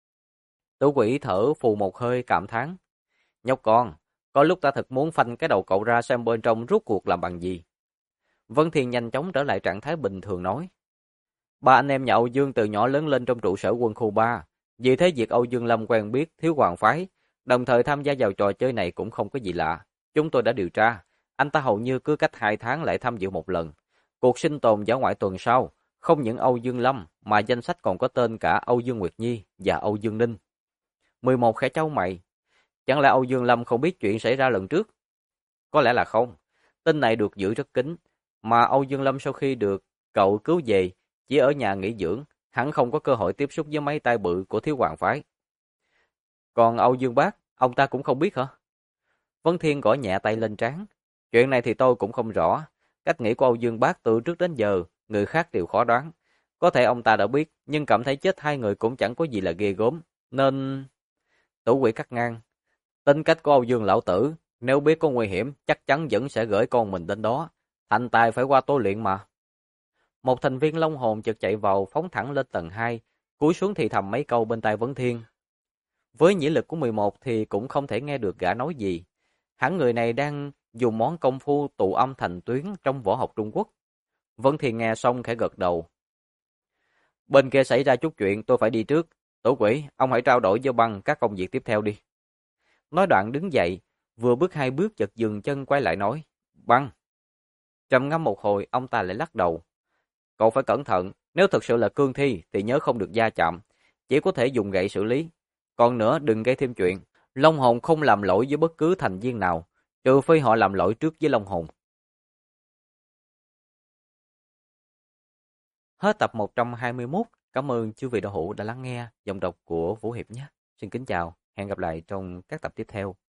Tử Quỷ thở phù một hơi cảm thán. Nhóc con, có lúc ta thật muốn phanh cái đầu cậu ra xem bên trong rốt cuộc làm bằng gì. Vân Thiên nhanh chóng trở lại trạng thái bình thường nói. Ba anh em nhà Âu Dương từ nhỏ lớn lên trong trụ sở quân khu 3. Vì thế việc Âu Dương Lâm quen biết thiếu hoàng phái, đồng thời tham gia vào trò chơi này cũng không có gì lạ. Chúng tôi đã điều tra, anh ta hầu như cứ cách 2 tháng lại tham dự một lần. Cuộc sinh tồn dã ngoại tuần sau, không những Âu Dương Lâm mà danh sách còn có tên cả Âu Dương Nguyệt Nhi và Âu Dương Ninh. 11 khẽ chau mày. Chẳng lẽ Âu Dương Lâm không biết chuyện xảy ra lần trước? Có lẽ là không. Tin này được giữ rất kín, mà Âu Dương Lâm sau khi được cậu cứu về, chỉ ở nhà nghỉ dưỡng, hẳn không có cơ hội tiếp xúc với mấy tay bự của thiếu hoàng phái. Còn Âu Dương Bác, ông ta cũng không biết hả? Vấn Thiên gõ nhẹ tay lên trán. Chuyện này thì tôi cũng không rõ. Cách nghĩ của Âu Dương Bác từ trước đến giờ, người khác đều khó đoán. Có thể ông ta đã biết, nhưng cảm thấy chết hai người cũng chẳng có gì là ghê gớm, nên... Tử Quỷ cắt ngang. Tính cách của Âu Dương lão tử, nếu biết có nguy hiểm, chắc chắn vẫn sẽ gửi con mình đến đó. Thành tài phải qua tôi luyện mà. Một thành viên Long Hồn chợt chạy vào phóng thẳng lên tầng 2, cúi xuống thì thầm mấy câu bên tai Vấn Thiên. Với nhĩ lực của 11 thì cũng không thể nghe được gã nói gì. Hẳn người này đang dùng món công phu tụ âm thành tuyến trong võ học Trung Quốc. Vấn Thiên nghe xong khẽ gật đầu. Bên kia xảy ra chút chuyện, tôi phải đi trước. Tổ Quỷ, ông hãy trao đổi với Băng các công việc tiếp theo đi. Nói đoạn đứng dậy, vừa bước 2 bước chợt dừng chân quay lại nói. Băng. Trầm ngâm một hồi, ông ta lại lắc đầu. Cậu phải cẩn thận, nếu thực sự là cương thi thì nhớ không được va chạm, chỉ có thể dùng gậy xử lý. Còn nữa đừng gây thêm chuyện, Long Hồn không làm lỗi với bất cứ thành viên nào, trừ phi họ làm lỗi trước với Long Hồn. Hết tập 121, cảm ơn chư vị đạo hữu đã lắng nghe giọng đọc của Vũ Hiệp nhé. Xin kính chào, hẹn gặp lại trong các tập tiếp theo.